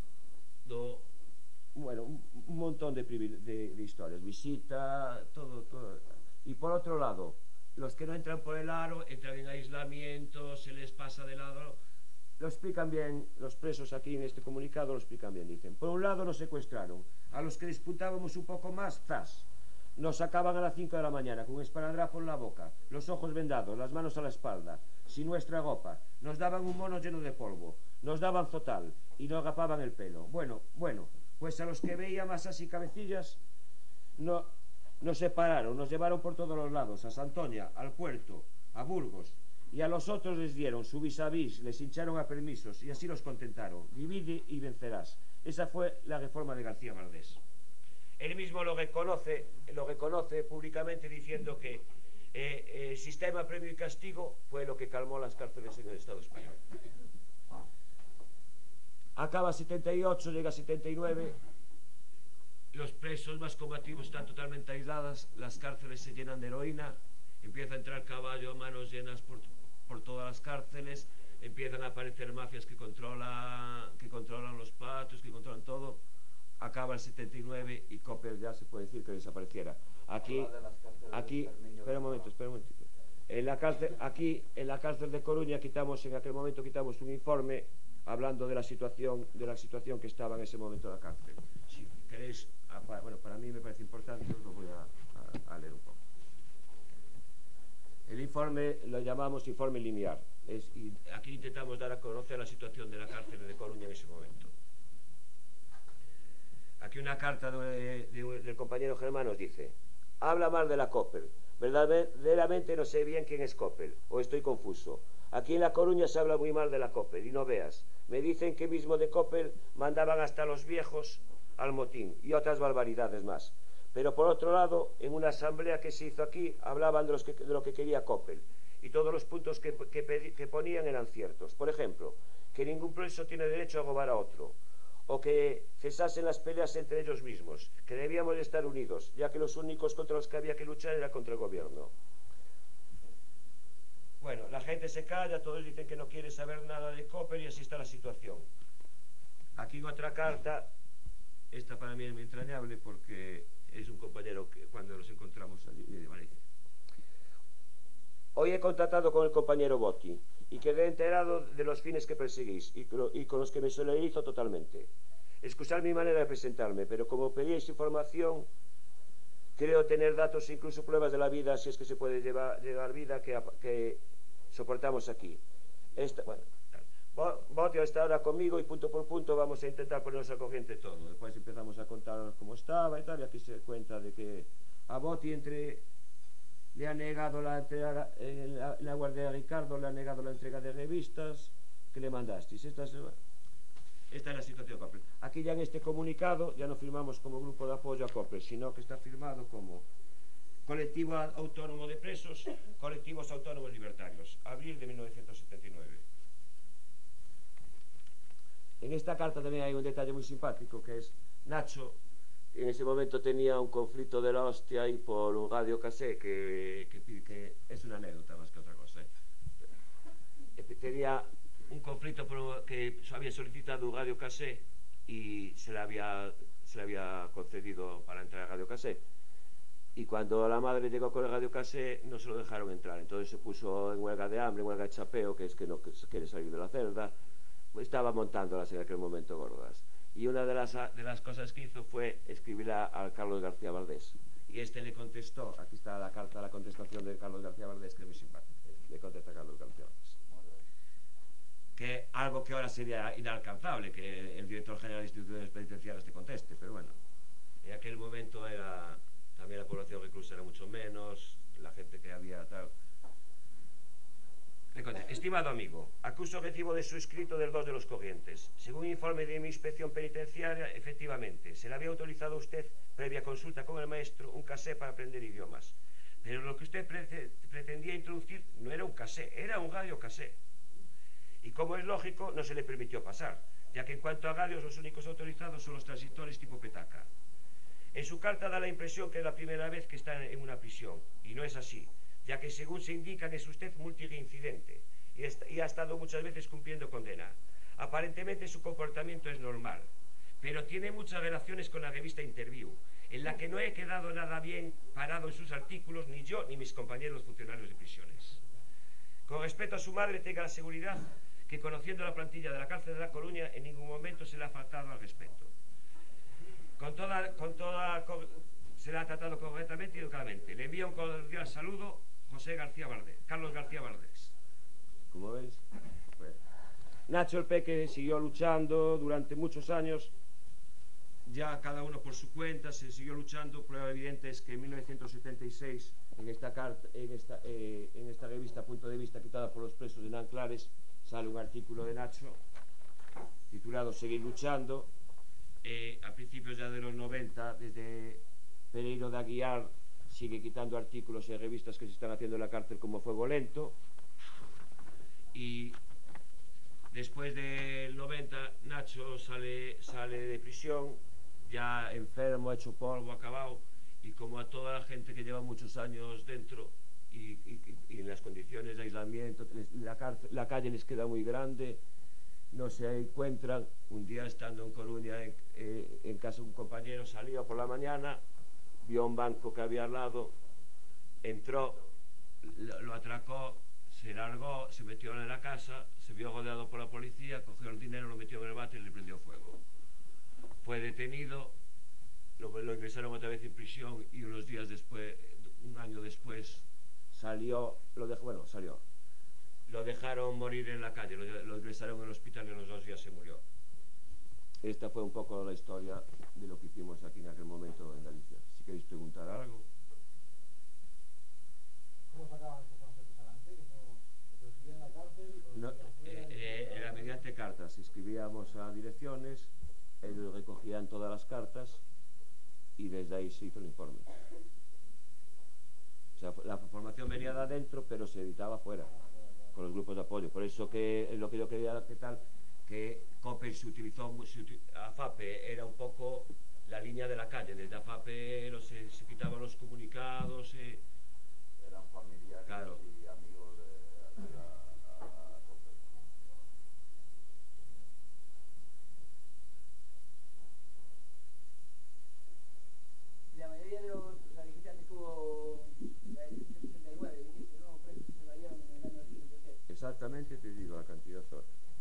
bueno, un montón de historias, visita, todo. Y por otro lado, los que no entran por el aro entran en aislamiento, se les pasa de lado. Lo explican bien los presos aquí en este comunicado, lo explican bien, dicen. Por un lado nos secuestraron, a los que disputábamos un poco más, ¡zas! Nos sacaban a las 5 de la mañana con esparadrapo en la boca, los ojos vendados, las manos a la espalda, sin nuestra ropa, nos daban un mono lleno de polvo, nos daban zotal y nos rapaban el pelo. Bueno, pues a los que veía masas y cabecillas nos separaron, nos llevaron por todos los lados, a Santoña, al puerto, a Burgos, y a los otros les dieron su vis a vis, les hincharon a permisos y así los contentaron. Divide y vencerás. Esa fue la reforma de García Valdés. Él mismo lo reconoce públicamente diciendo que el sistema premio y castigo fue lo que calmó las cárceles en el Estado español. Acaba 78, llega 79, los presos más combativos están totalmente aislados, las cárceles se llenan de heroína, empieza a entrar caballo a manos llenas por todas las cárceles, empiezan a aparecer mafias que controlan los patos, que controlan todo. Acaba el 79 y Coppel ya se puede decir que desapareciera. Aquí, espera un momento. En la cárcel de Coruña en aquel momento quitamos un informe hablando de la situación que estaba en ese momento en la cárcel. Si queréis, bueno, para mí me parece importante, os lo voy a leer un poco. El informe lo llamamos informe lineal. Y aquí intentamos dar a conocer la situación de la cárcel de Coruña en ese momento. Aquí una carta del compañero Germán nos dice: habla mal de la Coppel. Verdaderamente no sé bien quién es Coppel, o estoy confuso. Aquí en La Coruña se habla muy mal de la Coppel, y no veas. Me dicen que mismo de Coppel mandaban hasta los viejos al motín, y otras barbaridades más. Pero por otro lado, en una asamblea que se hizo aquí, hablaban de lo que quería Coppel, y todos los puntos que ponían eran ciertos. Por ejemplo, que ningún preso tiene derecho a robar a otro, o que cesasen las peleas entre ellos mismos, que debíamos de estar unidos, ya que los únicos contra los que había que luchar era contra el gobierno. Bueno, la gente se calla, todos dicen que no quiere saber nada de Coppel y así está la situación. Aquí en otra carta, esta para mí es muy entrañable porque es un compañero que cuando nos encontramos allí, vale. Hoy he contactado con el compañero Botti y quedé enterado de los fines que perseguís y con los que me solidarizo totalmente. Excusad mi manera de presentarme, pero como pedíais información, creo tener datos e incluso pruebas de la vida, si es que se puede llevar vida, que soportamos aquí. Botti está ahora conmigo y punto por punto vamos a intentar ponernos al corriente todo. Después empezamos a contar cómo estaba y tal, y aquí se cuenta de que a Botti le ha negado la entrega, la guardia de Ricardo le ha negado la entrega de revistas que le mandasteis. Esta es la situación de Coppel. Aquí ya en este comunicado ya no firmamos como grupo de apoyo a Coppel, sino que está firmado como Colectivo Autónomo de Presos, Colectivos Autónomos Libertarios, abril de 1979. En esta carta también hay un detalle muy simpático, que es Nacho en ese momento tenía un conflicto de la hostia ahí por un radio casé que es una anécdota más que otra cosa. Tenía un conflicto que había solicitado un radio casé y se le había concedido para entrar a radio casé. y cuando la madre llegó con el radiocasé no se lo dejaron entrar, entonces se puso en huelga de hambre, en huelga de chapeo, que es que no quiere salir de la celda. Estaba montándolas en aquel momento gordas, y una de las cosas que hizo fue escribir a Carlos García Valdés, y este le contestó. Aquí está la carta, la contestación de Carlos García Valdés, que es muy simpática. Le contesta Carlos García Valdés, que algo que ahora sería inalcanzable, que el director general de instituciones penitenciarias te conteste, pero bueno, en aquel momento también la población reclusa era mucho menos, la gente que había tal. Estimado amigo, acuso recibo de su escrito del 2 de los Corrientes. Según informe de mi inspección penitenciaria, efectivamente, se le había autorizado a usted, previa consulta con el maestro, un casé para aprender idiomas. Pero lo que usted pretendía introducir no era un casé, era un radiocasé. Y como es lógico, no se le permitió pasar, ya que en cuanto a radios, los únicos autorizados son los transistores tipo petaca. En su carta da la impresión que es la primera vez que está en una prisión, y no es así, ya que según se indican es usted multireincidente y ha estado muchas veces cumpliendo condena. Aparentemente su comportamiento es normal, pero tiene muchas relaciones con la revista Interview, en la que no he quedado nada bien parado en sus artículos, ni yo ni mis compañeros funcionarios de prisiones. Con respecto a su madre, tenga la seguridad que, conociendo la plantilla de la cárcel de La Coruña, en ningún momento se le ha faltado al respeto. Se le ha tratado correctamente y educadamente. Le envío un cordial saludo, Carlos García Valdés. ¿Cómo veis? Bueno. Nacho el Peque siguió luchando durante muchos años, ya cada uno por su cuenta, se siguió luchando. Prueba evidente es que en 1976, en esta revista Punto de Vista, quitada por los presos de Nanclares, sale un artículo de Nacho titulado Seguir luchando. A principios ya de los 90, desde Pereiro de Aguiar sigue quitando artículos en revistas que se están haciendo en la cárcel, como Fuego Lento. Y después del 90, Nacho sale de prisión, ya enfermo, hecho polvo, acabado, y como a toda la gente que lleva muchos años dentro y en las condiciones de aislamiento, la calle les queda muy grande, no se encuentran. Un día, estando en Coruña en casa de un compañero, salió por la mañana, vio un banco que había al lado, entró, lo atracó, se largó, se metió en la casa, se vio rodeado por la policía, cogió el dinero, lo metió en el váter y le prendió fuego. Fue detenido, lo ingresaron otra vez en prisión, y unos días después, un año después, salió. Lo dejaron morir en la calle, lo ingresaron en el hospital y en los 2 días se murió. Esta fue un poco la historia de lo que hicimos aquí en aquel momento en Galicia. Si queréis preguntar algo. ¿Cómo sacaban estos conceptos adelante? ¿Se los escribían en la cárcel? No, era mediante cartas. Escribíamos a direcciones, ellos recogían todas las cartas y desde ahí se hizo el informe. O sea, la formación venía de adentro, pero se editaba fuera, con los grupos de apoyo. Por eso que lo que yo quería, que COPE se utilizó, AFAPE era un poco la línea de la calle. Desde AFAPE se quitaban los comunicados. Eran familiares, claro, y amigos de COPE. La mayoría de los dijiste antes que hubo 169, dijiste, ¿no? Presos que se vayaron en el año 87. Exactamente, te digo la cantidad ahora.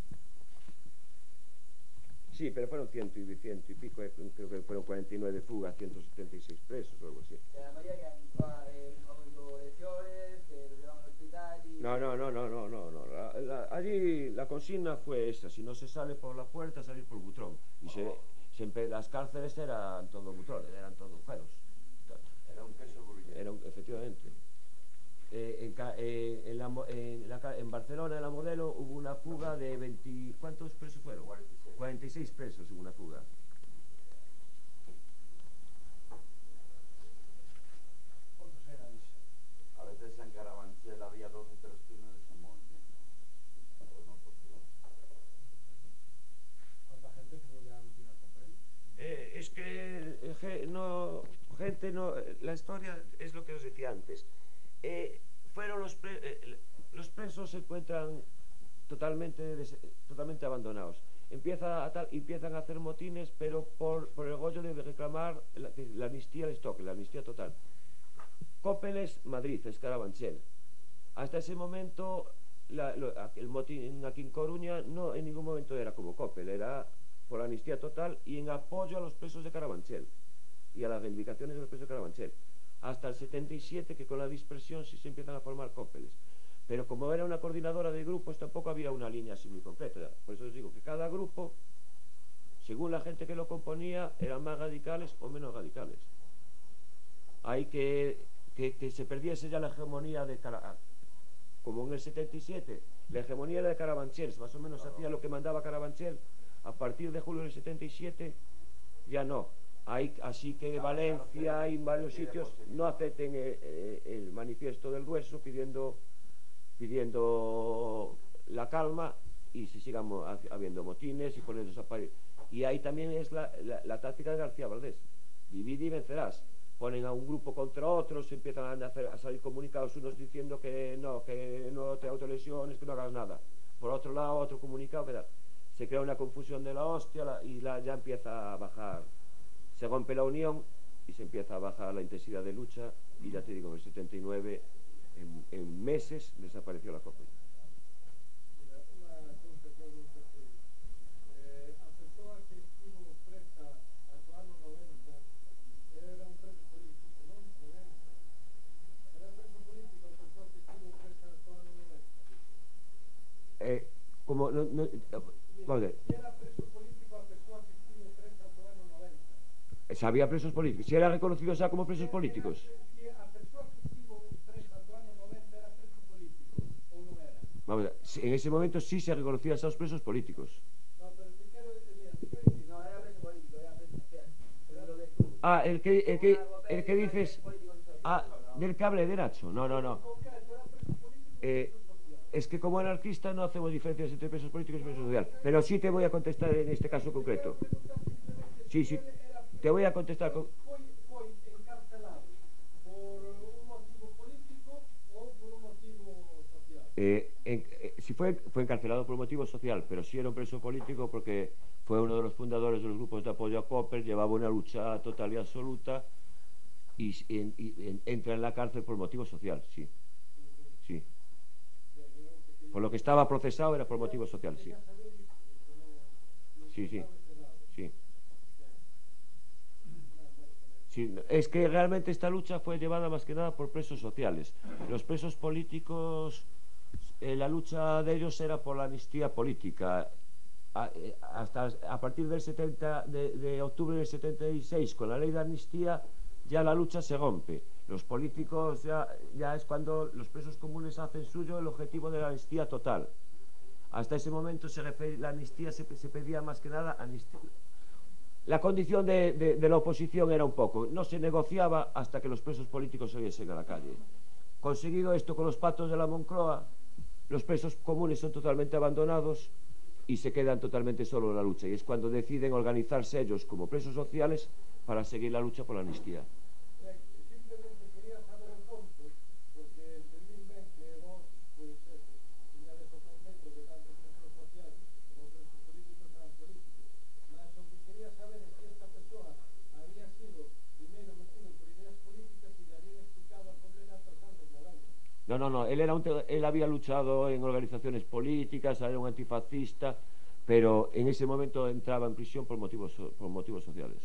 Sí, pero fueron ciento y pico, creo que fueron 49 fugas, 176 presos o algo así. La mayoría que han habido lesiones, que los llevaban al hospital y... No. Allí la consigna fue esta: si no se sale por la puerta, salir por butrón. Y siempre las cárceles eran todo butrones, eran todo agujeros. Era un queso gruyere. Efectivamente. En Barcelona, en la Modelo, hubo una fuga de 20... ¿Cuántos presos fueron? 46 presos en una fuga. ¿Cuántos eran? A veces en Carabanchel había 2 o 3 túneles en movimiento. ¿Cuánta gente tuvo que alucinar con él? Es que la historia es lo que os decía antes. Fueron los presos se encuentran totalmente abandonados. Empiezan a hacer motines, pero por el rollo de reclamar la amnistía, la amnistía total. Cópeles, Madrid, es Carabanchel. Hasta ese momento, el motín aquí en Coruña no en ningún momento era como Copel, era por la amnistía total y en apoyo a los presos de Carabanchel y a las reivindicaciones de los presos de Carabanchel. Hasta el 77, que con la dispersión sí se empiezan a formar Cópeles. Pero como era una coordinadora de grupos, tampoco había una línea así muy concreta. Por eso os digo que cada grupo, según la gente que lo componía, eran más radicales o menos radicales. Hay que se perdiese ya la hegemonía de como en el 77, la hegemonía era de Carabanchel, más o menos hacía lo que mandaba Carabanchel. A partir de julio del 77 ya no. Así que Valencia y en varios sitios no acepten el manifiesto del Grueso pidiendo la calma y se sigan habiendo motines y poniéndose a parir. Y ahí también es la táctica de García Valdés: divide y vencerás. Ponen a un grupo contra otros, empiezan a salir comunicados, unos diciendo que no te autolesiones, que no hagas nada. Por otro lado, otro comunicado, se crea una confusión de la hostia y ya empieza a bajar. Se rompe la unión y se empieza a bajar la intensidad de lucha, y ya te digo, en el 79, en meses, desapareció la COPE. Como vamos a ver. Si había presos políticos, si era reconocido ya como presos políticos. Vamos a ver, en ese momento sí se reconocían a esos presos políticos. Ah, el que dices, del cable de Nacho. No. Es que como anarquista no hacemos diferencias entre presos políticos y presos sociales. Pero sí te voy a contestar en este caso concreto. Sí, te voy a contestar con... ¿Fue encarcelado por un motivo político o por un motivo social? Sí fue encarcelado por un motivo social, pero sí era un preso político porque fue uno de los fundadores de los grupos de apoyo a Copel, llevaba una lucha total y absoluta y entra en la cárcel por motivo social, sí. Por lo que estaba procesado era por motivo social, sí. Sí, es que realmente esta lucha fue llevada más que nada por presos sociales. Los presos políticos, la lucha de ellos era por la amnistía política. Hasta a partir del de octubre del 76, con la ley de amnistía, ya la lucha se rompe. Los políticos ya es cuando los presos comunes hacen suyo el objetivo de la amnistía total. Hasta ese momento la amnistía se pedía más que nada amnistía. La condición de la oposición era un poco, no se negociaba hasta que los presos políticos saliesen a la calle. Conseguido esto con los pactos de la Moncloa, los presos comunes son totalmente abandonados y se quedan totalmente solo en la lucha. Y es cuando deciden organizarse ellos como presos sociales para seguir la lucha por la amnistía. Simplemente quería saber el punto, porque entendí ben que vos, pues eso, tiñades o concepto de tanto presos sociales como presos políticos eran políticos. Mas o que quería saber é se esta persoa había sido primeiro metido por ideas políticas e le habían explicado a condena tras anos 90. No, él había luchado en organizaciones políticas, era un antifascista, pero en ese momento entraba en prisión por motivos sociales.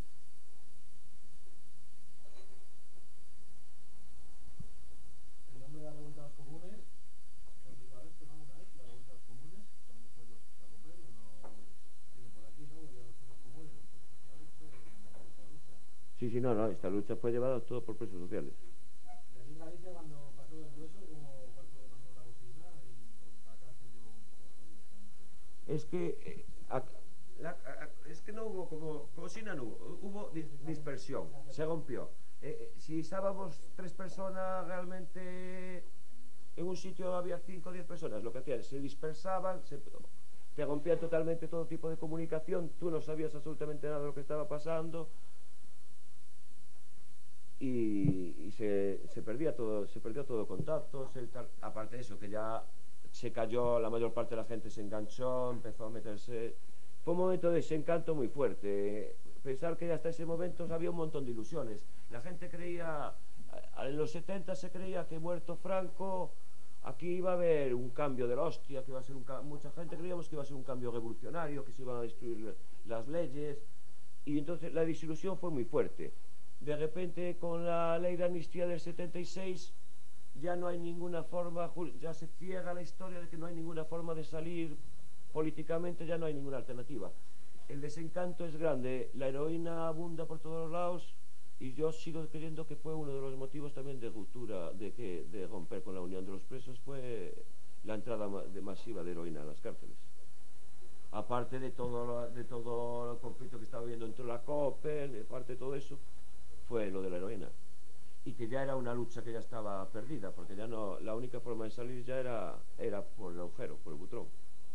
El nombre de la revuelta de los comunes, ¿se ha aplicado esto, no? Una vez, la revuelta de los comunes, ¿cuándo fue los Copel? No, tiene por aquí, ¿no? Ya los presos comunes, los presos sociales, esta lucha. Sí, no, esta lucha fue llevada todo por presos sociales. Y aquí en Galicia, cuando pasó del Grueso, ¿cuál fue el paso de la bocina? ¿La cárcel llevó un poco de Es que no hubo como Cocina, no hubo dispersión, se rompió. Si estábamos 3 personas, realmente en un sitio había 5 o 10 personas, lo que hacían, se dispersaban, te rompían totalmente todo tipo de comunicación, tú no sabías absolutamente nada de lo que estaba pasando y se perdió todo contacto. Aparte de eso, que ya se cayó, la mayor parte de la gente se enganchó, empezó a meterse. Fue un momento de desencanto muy fuerte. Pensar que hasta ese momento había un montón de ilusiones. La gente creía, En los 70 se creía que muerto Franco, aquí iba a haber un cambio de la hostia, que iba a ser mucha gente creíamos que iba a ser un cambio revolucionario, que se iban a destruir las leyes, y entonces la desilusión fue muy fuerte. De repente, con la ley de amnistía del 76, ya no hay ninguna forma, ya se ciega la historia de que no hay ninguna forma de salir políticamente, ya no hay ninguna alternativa. El desencanto es grande, la heroína abunda por todos los lados, y yo sigo creyendo que fue uno de los motivos también de ruptura, de romper con la unión de los presos, fue la entrada masiva de heroína a las cárceles. Aparte de todo el conflicto que estaba habiendo entre la COPEL, aparte de todo eso, fue lo de la heroína. Y que ya era una lucha que ya estaba perdida, porque ya no, la única forma de salir ya era por el agujero, por el butrón.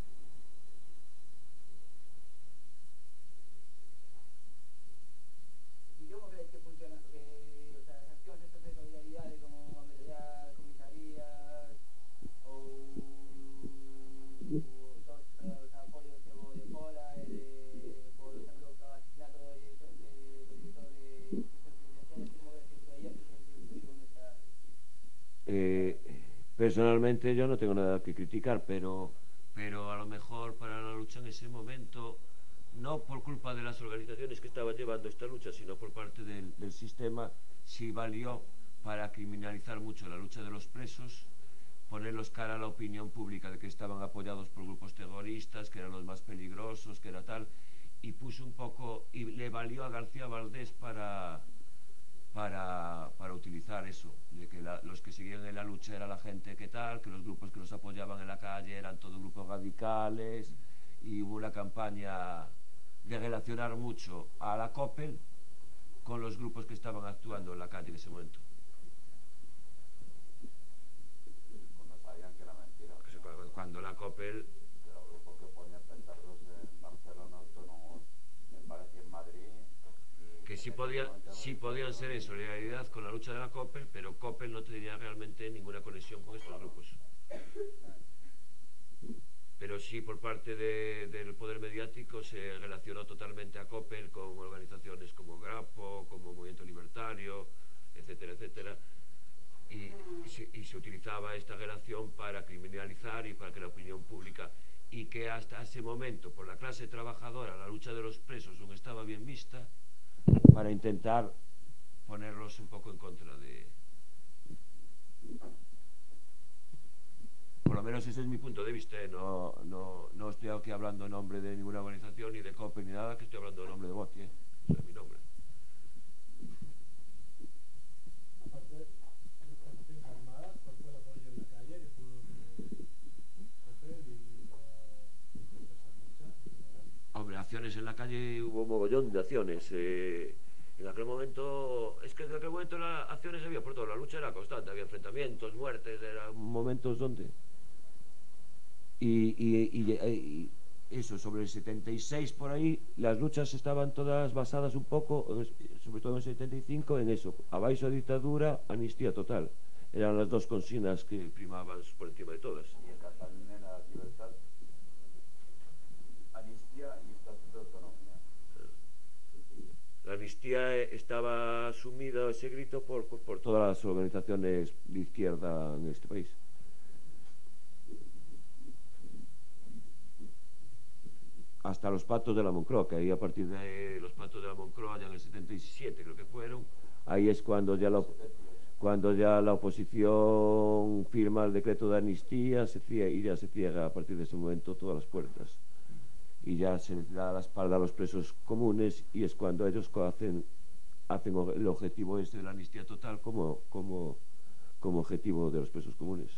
¿Y cómo crees que funciona? O sea, las acciones estas de solidaridad, como ametrallar comisarías o todos los apoyos que hubo de Pola, por ejemplo, el asesinato del director de ¿cómo crees que fue ayer que se influyeron en esta? Personalmente yo no tengo nada que criticar, pero a lo mejor para la lucha en ese momento, no por culpa de las organizaciones que estaban llevando esta lucha, sino por parte del sistema, sí valió para criminalizar mucho la lucha de los presos, ponerlos cara a la opinión pública de que estaban apoyados por grupos terroristas, que eran los más peligrosos, que era tal, y puso un poco, y le valió a García Valdés para utilizar eso, de que los que seguían en la lucha era la gente que tal, que los grupos que los apoyaban en la calle eran todos grupos radicales, y hubo una campaña de relacionar mucho a la COPEL con los grupos que estaban actuando en la calle en ese momento. Cuando sabían que era mentira. Cuando la COPEL... Que los grupos que ponían petardos en Barcelona, autónomos, en Valencia, en Madrid... que sí podían ser en solidaridad con la lucha de la COPEL, pero COPEL no tenía realmente ninguna conexión con estos grupos. Pero sí, por parte del poder mediático se relacionó totalmente a COPEL con organizaciones como Grapo, como Movimiento Libertario, etcétera, etcétera, y se utilizaba esta relación para criminalizar y para que la opinión pública, y que hasta ese momento por la clase trabajadora la lucha de los presos aún estaba bien vista, para intentar ponerlos un poco en contra de... Por lo menos ese es mi punto de vista, ¿eh? No estoy aquí hablando en nombre de ninguna organización, ni de COPE, ni nada, que estoy hablando en nombre de Botti, ¿eh? Ese es mi nombre. Aparte de estas acciones armadas, ¿cuál fue el apoyo en la calle? Que fue Opel y la lucha. Hombre, acciones en la calle, hubo un mogollón de acciones. En aquel momento, es que en aquel momento las acciones había por todo, la lucha era constante, había enfrentamientos, muertes, eran momentos donde... Y eso, sobre el 76 por ahí, las luchas estaban todas basadas un poco, sobre todo en el 75, en eso, abaixo a dictadura, amnistía total. Eran las dos consignas que primaban por encima de todas. Y en Cataluña era libertad, amnistía y estatuto de autonomía. La amnistía estaba asumida, ese grito, por todas las organizaciones de izquierda en este país. Hasta los pactos de la Moncloa, que ahí a partir de los pactos de la Moncloa, ya en el 77 creo que fueron, ahí es cuando ya la oposición firma el decreto de amnistía, y ya se cierra a partir de ese momento todas las puertas. Y ya se les da la espalda a los presos comunes, y es cuando ellos hacen el objetivo este de la amnistía total como objetivo de los presos comunes.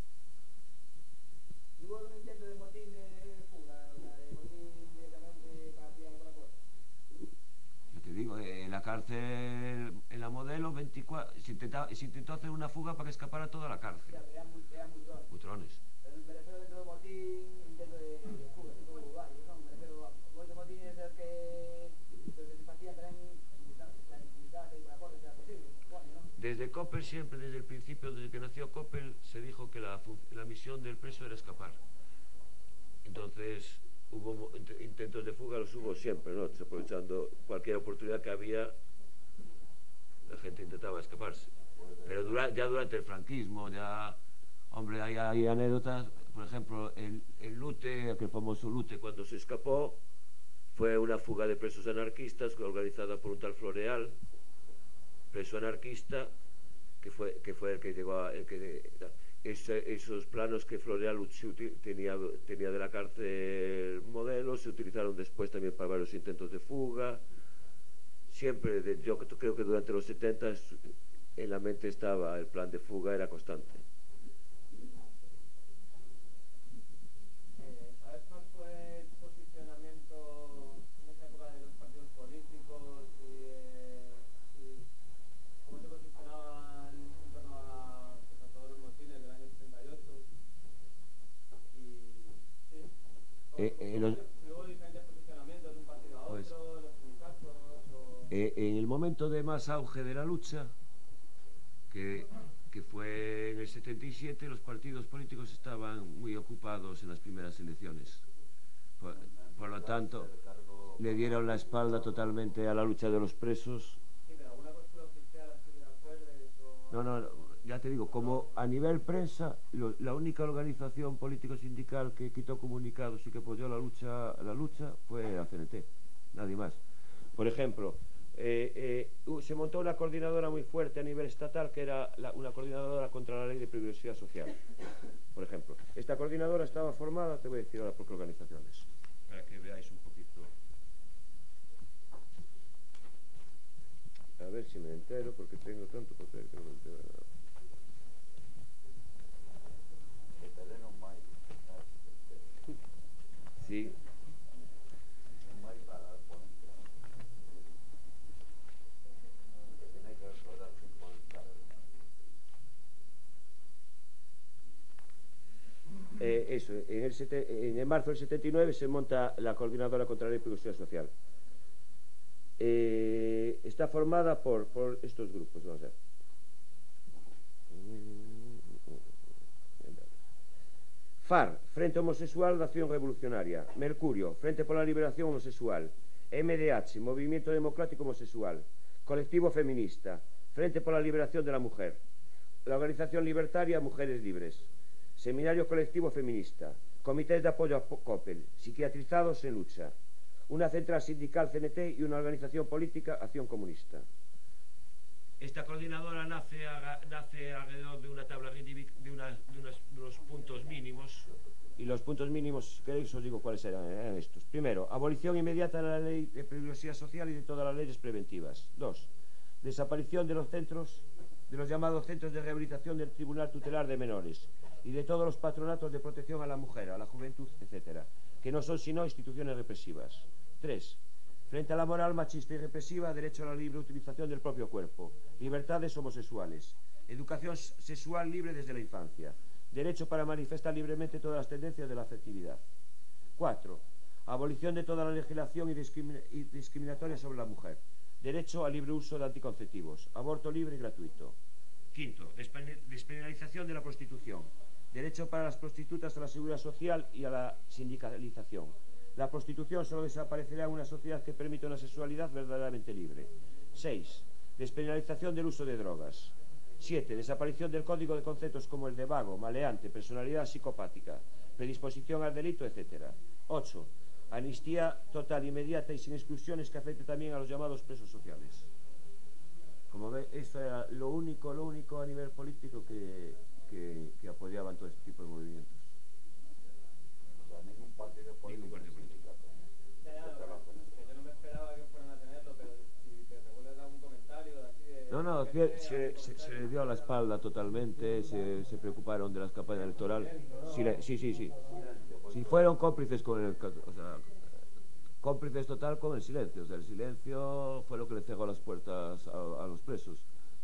¿Hubo un intento de motín de fuga, o sea, de motín directamente para pillar con la puerta? Yo te digo, en la cárcel, en la Modelo 24, se intentó hacer una fuga para que escapara toda la cárcel. Ya, pero eran butrones. Butrones. Pero me refiero dentro del motín, intento de fuga, que hubo varios, ¿no? Me refiero a moitos motines que se facían tamén clandestinidade por la puerta, será posible, supone, ¿no? Desde Coppel siempre, desde el principio, desde que nació Coppel, se dijo que la misión del preso era escapar. Entonces hubo intentos de fuga, los hubo siempre, ¿no? Aprovechando cualquier oportunidad que había, la gente intentaba escaparse. Pero ya durante el franquismo, ya, hombre, hay anécdotas. Por ejemplo, el Lute, aquel famoso Lute, cuando se escapó, fue una fuga de presos anarquistas organizada por un tal Floreal, preso anarquista, que fue el que llegó a... esos planos que Floreal tenía de la cárcel modelo se utilizaron después también para varios intentos de fuga. Siempre, yo creo que durante los 70 en la mente estaba el plan de fuga, era constante. ¿Sabes cuál fue el posicionamiento en esa época de los partidos políticos y cómo se posicionaban en torno a todos los motines del año 78? Si hubo diferentes posicionamientos de un partido a otro, Pues, los sindicatos en el momento de más auge de la lucha, que fue en el 77, los partidos políticos estaban muy ocupados en las primeras elecciones. Por lo tanto, le dieron la espalda totalmente a la lucha de los presos. Sí, pero alguna postura oficial así de acuerdes o... No, ya te digo, como a nivel prensa, la única organización político-sindical que quitó comunicados y que apoyó la lucha fue la CNT, nadie más. Por ejemplo, se montó una coordinadora muy fuerte a nivel estatal, que era una coordinadora contra la ley de privacidad social, por ejemplo. Esta coordinadora estaba formada, te voy a decir ahora por qué organizaciones, para que veáis un poquito. A ver si me entero, porque tengo tanto papel que no me entero de nada. Que te den un mail. Sí. Un mail para el ponente. Que tiene que recordar sin comentar. Eso, en marzo del 79 se monta la Coordinadora contra la Privacidad Social. Está formada por estos grupos, vamos a ver. FAR, Frente Homosexual de Acción Revolucionaria. Mercurio, Frente por la Liberación Homosexual. MDH, Movimiento Democrático Homosexual. Colectivo Feminista, Frente por la Liberación de la Mujer. La Organización Libertaria Mujeres Libres. Seminario Colectivo Feminista. Comités de apoyo a Coppel. Psiquiatrizados en lucha. Una central sindical CNT y una organización política Acción Comunista. Esta coordinadora nace alrededor de una tabla de unos puntos mínimos. Y los puntos mínimos, si queréis os digo cuáles eran estos. Primero, abolición inmediata de la ley de privacidad social y de todas las leyes preventivas. 2. Desaparición de los llamados centros de rehabilitación del Tribunal Tutelar de Menores y de todos los patronatos de protección a la mujer, a la juventud, etc., que no son sino instituciones represivas. 3. Frente a la moral machista y represiva, derecho a la libre utilización del propio cuerpo, libertades homosexuales, educación sexual libre desde la infancia, derecho para manifestar libremente todas las tendencias de la afectividad. 4. Abolición de toda la legislación y discriminatoria sobre la mujer, derecho al libre uso de anticonceptivos, aborto libre y gratuito. 5. Despenalización de la prostitución, derecho para las prostitutas a la seguridad social y a la sindicalización. La prostitución solo desaparecerá en una sociedad que permita una sexualidad verdaderamente libre. 6. Despenalización del uso de drogas. 7. Desaparición del código de conceptos como el de vago, maleante, personalidad psicopática, predisposición al delito, etc. 8. Amnistía total, inmediata y sin exclusiones que afecte también a los llamados presos sociales. Como ve, esto era lo único a nivel político que apoyaban todo este tipo de movimientos. O sea, ningún partido político. Yo no me esperaba que fueran a tenerlo, pero si te revuelves algún comentario así de... No, se le dio a la espalda totalmente, se preocuparon de las campañas electorales. Sí. Si fueron cómplices con cómplices total con el silencio. O sea, el silencio fue lo que le cerró las puertas a los presos.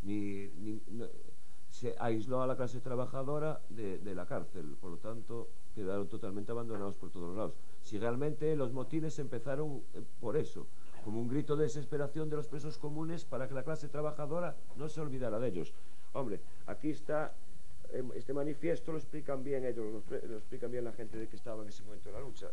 Se aisló a la clase trabajadora de la cárcel, por lo tanto quedaron totalmente abandonados por todos lados. Si realmente los motines empezaron por eso, como un grito de desesperación de los presos comunes para que la clase trabajadora no se olvidara de ellos. Hombre, aquí está, este manifiesto lo explican bien ellos, lo explican bien la gente de que estaba en ese momento de la lucha.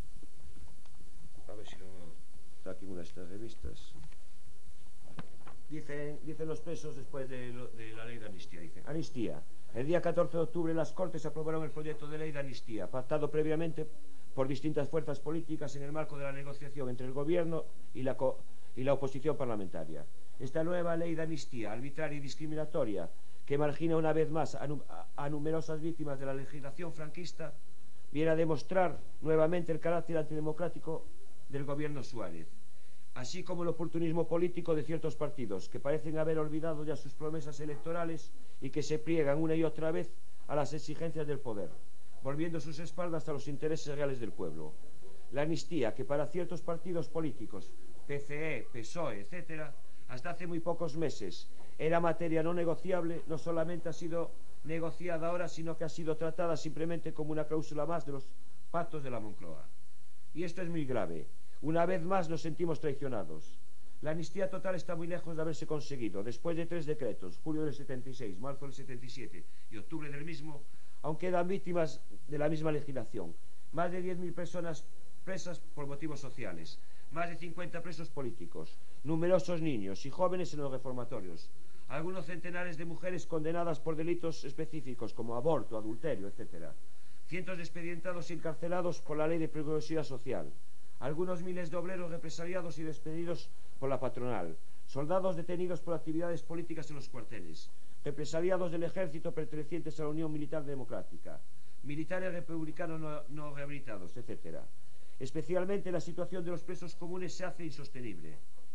A ver si lo... Está aquí una de estas revistas. Dicen los presos después de la ley de amnistía. Dicen: amnistía. El día 14 de octubre las Cortes aprobaron el proyecto de ley de amnistía, pactado previamente por distintas fuerzas políticas en el marco de la negociación entre el Gobierno y la oposición parlamentaria. Esta nueva ley de amnistía, arbitraria y discriminatoria, que margina una vez más a numerosas víctimas de la legislación franquista, viene a demostrar nuevamente el carácter antidemocrático del Gobierno Suárez, así como el oportunismo político de ciertos partidos que parecen haber olvidado ya sus promesas electorales y que se pliegan una y otra vez a las exigencias del poder, volviendo sus espaldas a los intereses reales del pueblo. La amnistía, que para ciertos partidos políticos, PCE, PSOE, etc., hasta hace muy pocos meses era materia no negociable, no solamente ha sido negociada ahora, sino que ha sido tratada simplemente como una cláusula más de los pactos de la Moncloa. Y esto es muy grave. Una vez más nos sentimos traicionados. La amnistía total está muy lejos de haberse conseguido. Después de 3 decretos, julio del 76, marzo del 77 y octubre del mismo, aún quedan víctimas de la misma legislación. Más de 10.000 personas presas por motivos sociales, más de 50 presos políticos, numerosos niños y jóvenes en los reformatorios, algunos centenares de mujeres condenadas por delitos específicos como aborto, adulterio, etc. Cientos de expedientados y encarcelados por la ley de peligrosidad social, algunos miles de obreros represaliados y despedidos por la patronal, soldados detenidos por actividades políticas en los cuarteles, represaliados del ejército pertenecientes a la Unión Militar Democrática, militares republicanos no rehabilitados, etc. Especialmente la situación de los presos comunes se hace insostenible.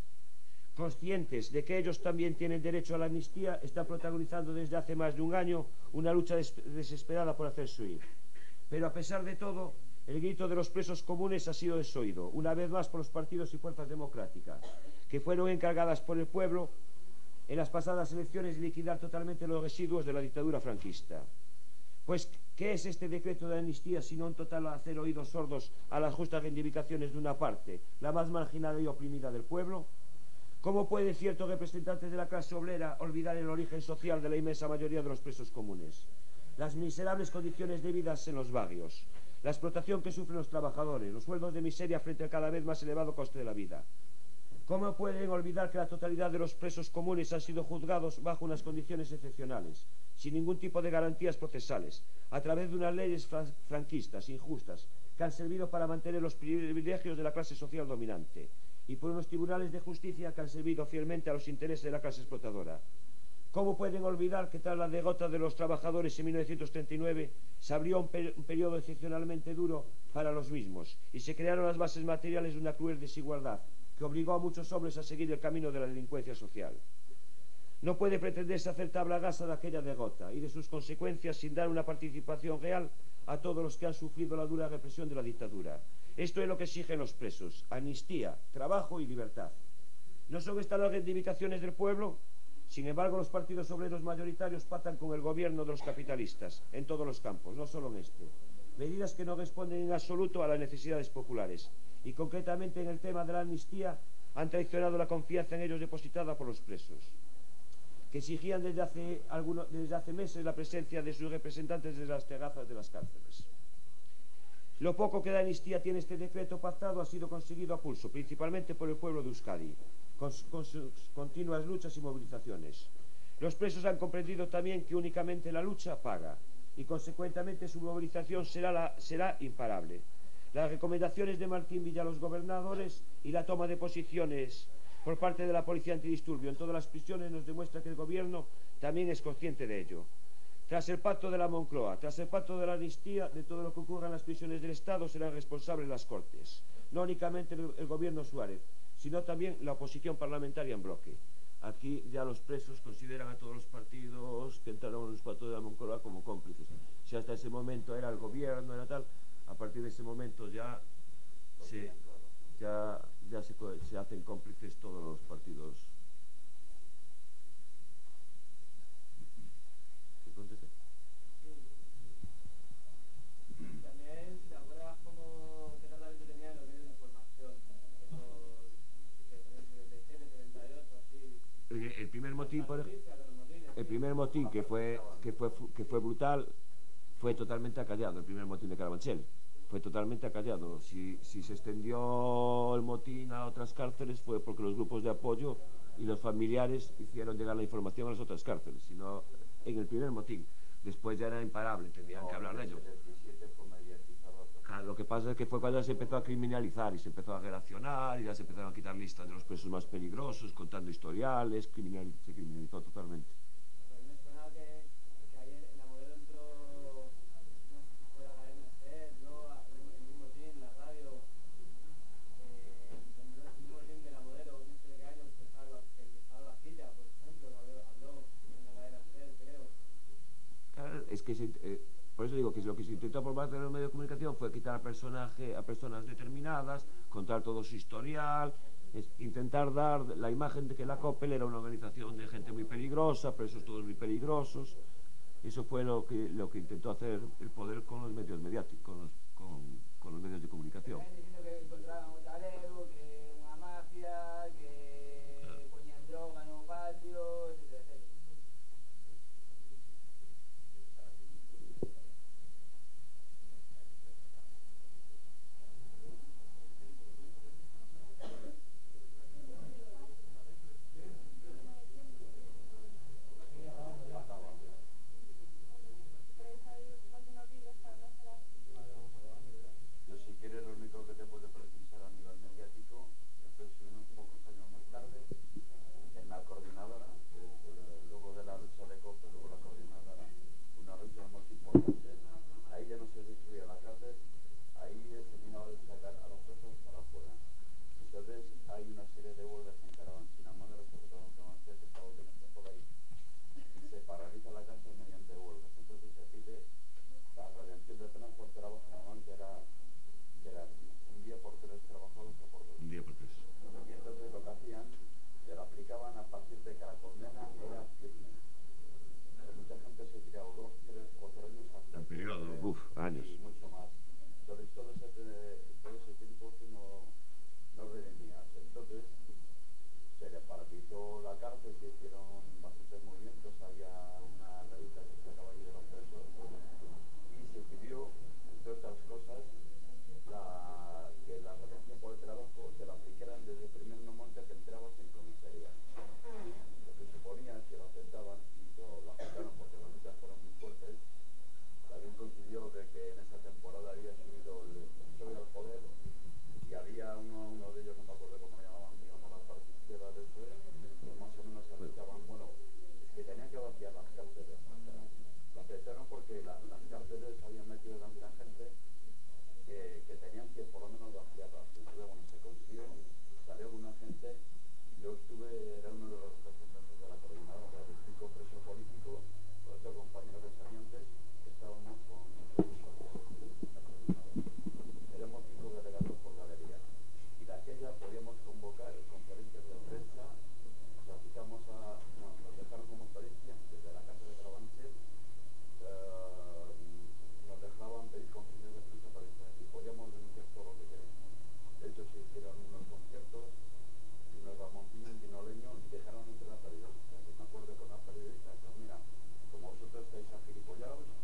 Conscientes de que ellos también tienen derecho a la amnistía, están protagonizando desde hace más de un año una lucha desesperada por hacerse oír. Pero a pesar de todo, el grito de los presos comunes ha sido desoído, una vez más por los partidos y fuerzas democráticas, que fueron encargadas por el pueblo en las pasadas elecciones de liquidar totalmente los residuos de la dictadura franquista. Pues, ¿qué es este decreto de amnistía sino un total hacer oídos sordos a las justas reivindicaciones de una parte, la más marginada y oprimida del pueblo? ¿Cómo pueden ciertos representantes de la clase obrera olvidar el origen social de la inmensa mayoría de los presos comunes? Las miserables condiciones de vida en los barrios, la explotación que sufren los trabajadores, los sueldos de miseria frente al cada vez más elevado coste de la vida. ¿Cómo pueden olvidar que la totalidad de los presos comunes han sido juzgados bajo unas condiciones excepcionales, sin ningún tipo de garantías procesales, a través de unas leyes franquistas, injustas, que han servido para mantener los privilegios de la clase social dominante, y por unos tribunales de justicia que han servido fielmente a los intereses de la clase explotadora? ¿Cómo pueden olvidar que tras la derrota de los trabajadores en 1939 se abrió un periodo excepcionalmente duro para los mismos y se crearon las bases materiales de una cruel desigualdad que obligó a muchos hombres a seguir el camino de la delincuencia social? No puede pretenderse hacer tabla rasa de aquella derrota y de sus consecuencias sin dar una participación real a todos los que han sufrido la dura represión de la dictadura. Esto es lo que exigen los presos: amnistía, trabajo y libertad. ¿No son estas las reivindicaciones del pueblo? Sin embargo, los partidos obreros mayoritarios pactan con el gobierno de los capitalistas en todos los campos, no solo en este. Medidas que no responden en absoluto a las necesidades populares y concretamente en el tema de la amnistía han traicionado la confianza en ellos depositada por los presos, que exigían desde hace meses la presencia de sus representantes desde las terrazas de las cárceles. Lo poco que de amnistía tiene este decreto pactado ha sido conseguido a pulso, principalmente por el pueblo de Euskadi, con sus continuas luchas y movilizaciones. Los presos han comprendido también que únicamente la lucha paga y consecuentemente su movilización será imparable. Las recomendaciones de Martín Villa a los gobernadores y la toma de posiciones por parte de la policía antidisturbio en todas las prisiones nos demuestra que el gobierno también es consciente de ello. Tras el pacto de la Moncloa, tras el pacto de la amnistía, de todo lo que ocurra en las prisiones del Estado serán responsables las Cortes, no únicamente el gobierno Suárez, sino también la oposición parlamentaria en bloque. Aquí ya los presos consideran a todos los partidos que entraron en los pactos de la Moncloa como cómplices. Si hasta ese momento era el gobierno, era tal, a partir de ese momento ya se hacen cómplices todos los partidos. ¿Qué contesta? También, si te acuerdas qué tratamiento tenía lo que es la información, de 78, así. El primer motín, el primer motín que fue brutal, fue totalmente acallado. El primer motín de Carabanchel fue totalmente acallado. Si se extendió el motín a otras cárceles fue porque los grupos de apoyo y los familiares hicieron llegar la información a las otras cárceles, sino en el primer motín. Después ya era imparable, tenían que hablar de ello. El 17 fue mediatizado. Claro, lo que pasa es que fue cuando se empezó a criminalizar y se empezó a relacionar y ya se empezaron a quitar listas de los presos más peligrosos, contando historiales, se criminalizó totalmente. A mí me suena que ayer en la Modelo entró, no sé si fue la cadena SER, ¿no? En un motín en la radio, en un motín de la Modelo, no sé de qué año, que estaba Vajilla, por ejemplo, que habló en la cadena SER, creo. Claro, es que por eso digo que lo que se intentó por parte de los medios de comunicación fue quitar a personas determinadas, contar todo su historial, intentar dar la imagen de que la COPEL era una organización de gente muy peligrosa, presos todos muy peligrosos. Eso fue lo que intentó hacer el poder con los medios mediáticos, con los medios de comunicación. Están diciendo que encontraban un talego, que una mafia, que ponían droga en un patio, etcétera, etcétera. Yo si quieres lo único que te puedo precisar a nivel mediático, esto es unos pocos años más tarde, en la coordinadora, que es, luego de la lucha de COPE, luego la coordinadora, una lucha muy importante, ahí ya no se destruía la cárcel, ahí se terminaba de sacar a los presos para afuera. Entonces hay una serie de huelgas en Carabanchina, Madero, sobre todo en Carabanchina, que está obviamente por ahí, y se paraliza la cárcel mediante huelgas. Entonces se pide la redención de penas por trabajo, normalmente era un día por 3 trabajadores o por 2. Un día por tres. Y entonces lo que hacían, se lo aplicaban a partir de que la condena era firme. Pero mucha gente se tiraba 2, 3, 4 años hasta En periodo, años. y mucho más. Entonces todo ese tiempo que no redimías. Entonces se le paralizó la cárcel, se hicieron bastantes movimientos, había una revista que sacaba ahí de los presos y se pidió, entre otras cosas, que la retención por el trabajo te la aplicaran desde el primer momento que entrabas en comisaría. Lo que suponía que lo aceptaban, y lo aceptaron porque las luchas fueron muy fuertes. También coincidió de que en esa temporada había subido el PSOE al poder y había uno de ellos, no me acuerdo cómo le llamaban, digamos, la parte izquierda del PSOE, que más o menos aceptaban, bueno, es que tenían que vaciar las cárceles. Lo aceptaron porque las cárceles habían metido tanta gente que tenían que por lo menos vaciarlas. Entonces, bueno, se consiguió, salió alguna gente. Yo era uno de los representantes de la coordinadora, de 5 presos políticos, con otro compañero que salía antes, que estábamos con la coordinadora. Éramos 5 delegados por galería. Y de aquella podíamos convocar conferencias de prensa, nos dejaron como experiencia desde la casa de Carabanchel, nos dejaban pedir conferencias de prensa para y podíamos denunciar todo lo que queremos. De hecho, se hicieron unos conciertos, y unos Ramontín, Leño, y dejaron entre la periodista. Me acuerdo con la periodista, que mira, como vosotros estáis agilipollados,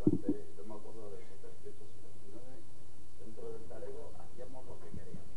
yo me acuerdo de 779, dentro del talego hacíamos lo que queríamos.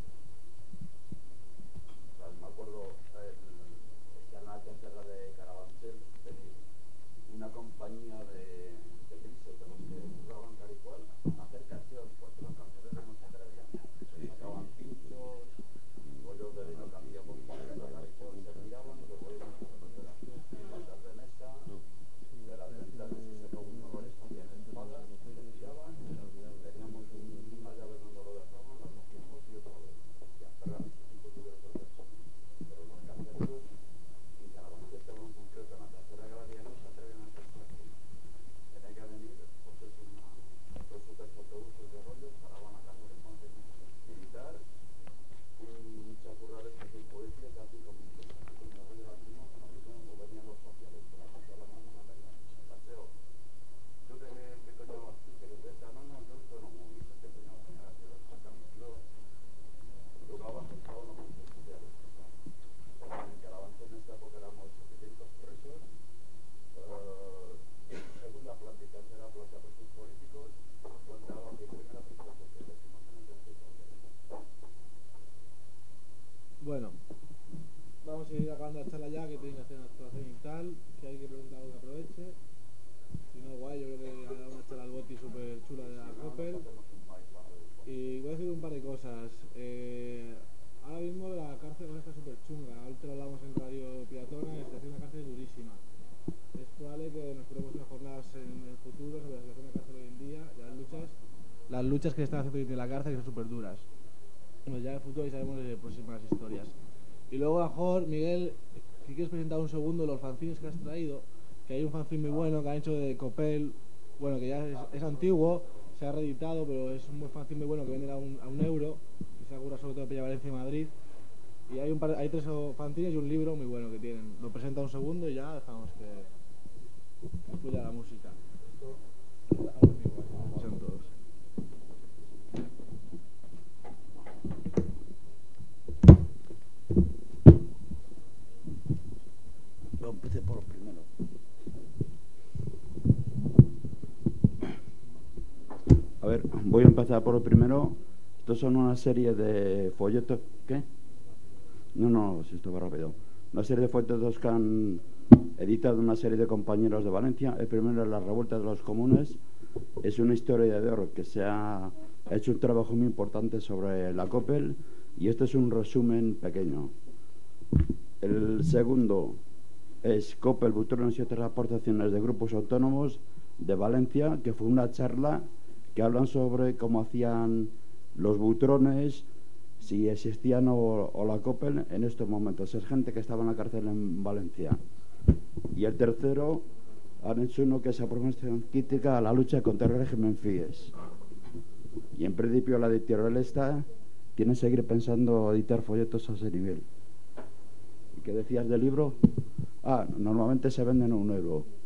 O sea, me acuerdo que en la tercera de Carabanchel tenía una compañía de grises de los que jugaban tal y cual a hacer canción, porque los cancioneros no se atrevían. Se sacaban pinchos, bollos de vino que hacíamos para el alcohol, se tiraban, se volvían a hacer pasar de mesa, de las ventanas se sacaba un horrorista, hacían espadas, se tiraban, teníamos una llave donde lo dejaban, la cogíamos y otra vez. Y a Ferran y sus cinco tuvieron que hacer eso. Pero los cancioneros, en Carabanchel, tengo en concreto, en la tercera gracia no se atreven a hacer eso. Tenía que venir, pues es dos o tres autobuses de rollos, paraban a casa de monte militar, un chacurrar de policía de 5 minutos. Con el rollo latino, cuando venían los sociales, por la casa de la mano, la verdad, paseo. ¿Tú qué coño vas? ¿Tú quieres de esta? No, yo esto no, y este coño va a venir a hacer otra camisa. Jugabas el sábado con los sociales. En Carabanchel en esta época éramos 700 presos. Según la plantilla era plaza de presos políticos, planteaba que primera prisión social, decimos en el distrito de Bueno, vamos a ir acabando la charla ya, que tienen que hacer una actuación y tal. Si hay que preguntar algo que aproveche. Si no, guay, yo creo que hará una charla al Boti súper chula de la Coppel. Y voy a decir un par de cosas. Ahora mismo la cárcel está súper chunga. Ahorita lo hablamos en Radio Piratona, está haciendo una cárcel durísima. Es probable que nos probemos unas jornadas en el futuro sobre la situación de la cárcel hoy en día y las luchas que están haciendo hoy en la cárcel, que son súper duras. Bueno, ya en el futuro ya sabemos de próximas historias. Y luego, a lo mejor, Miguel, si quieres presentar un segundo los fanzines que has traído, que hay un fanzine muy bueno que han hecho de Coppel, bueno, que ya es antiguo, se ha reeditado, pero es un buen fanzine muy bueno que venden a un euro, que se ocurra sobre todo en Peña Valencia y Madrid. Y hay 3 fanzines y un libro muy bueno que tienen. Lo presenta un segundo y ya dejamos que fluya la música. Son todos. Yo empecé por lo primero. A ver, voy a empezar por lo primero. Estos son una serie de folletos. ¿Qué? No, si esto va rápido. Una serie de folletos que han editado una serie de compañeros de Valencia. El primero es La Revuelta de los Comunes. Es una historia de oro que se ha hecho un trabajo muy importante sobre la Coppel. Y este es un resumen pequeño. El segundo es Coppel, Butrones y otras aportaciones de grupos autónomos de Valencia, que fue una charla que hablan sobre cómo hacían los butrones, si existían o la Coppel en estos momentos. Es gente que estaba en la cárcel en Valencia. Y el tercero han hecho uno que es aproximación crítica a la lucha contra el régimen FIES. Y en principio la editorial esta tiene que seguir pensando editar folletos a ese nivel. ¿Y qué decías del libro? Normalmente se venden a €1.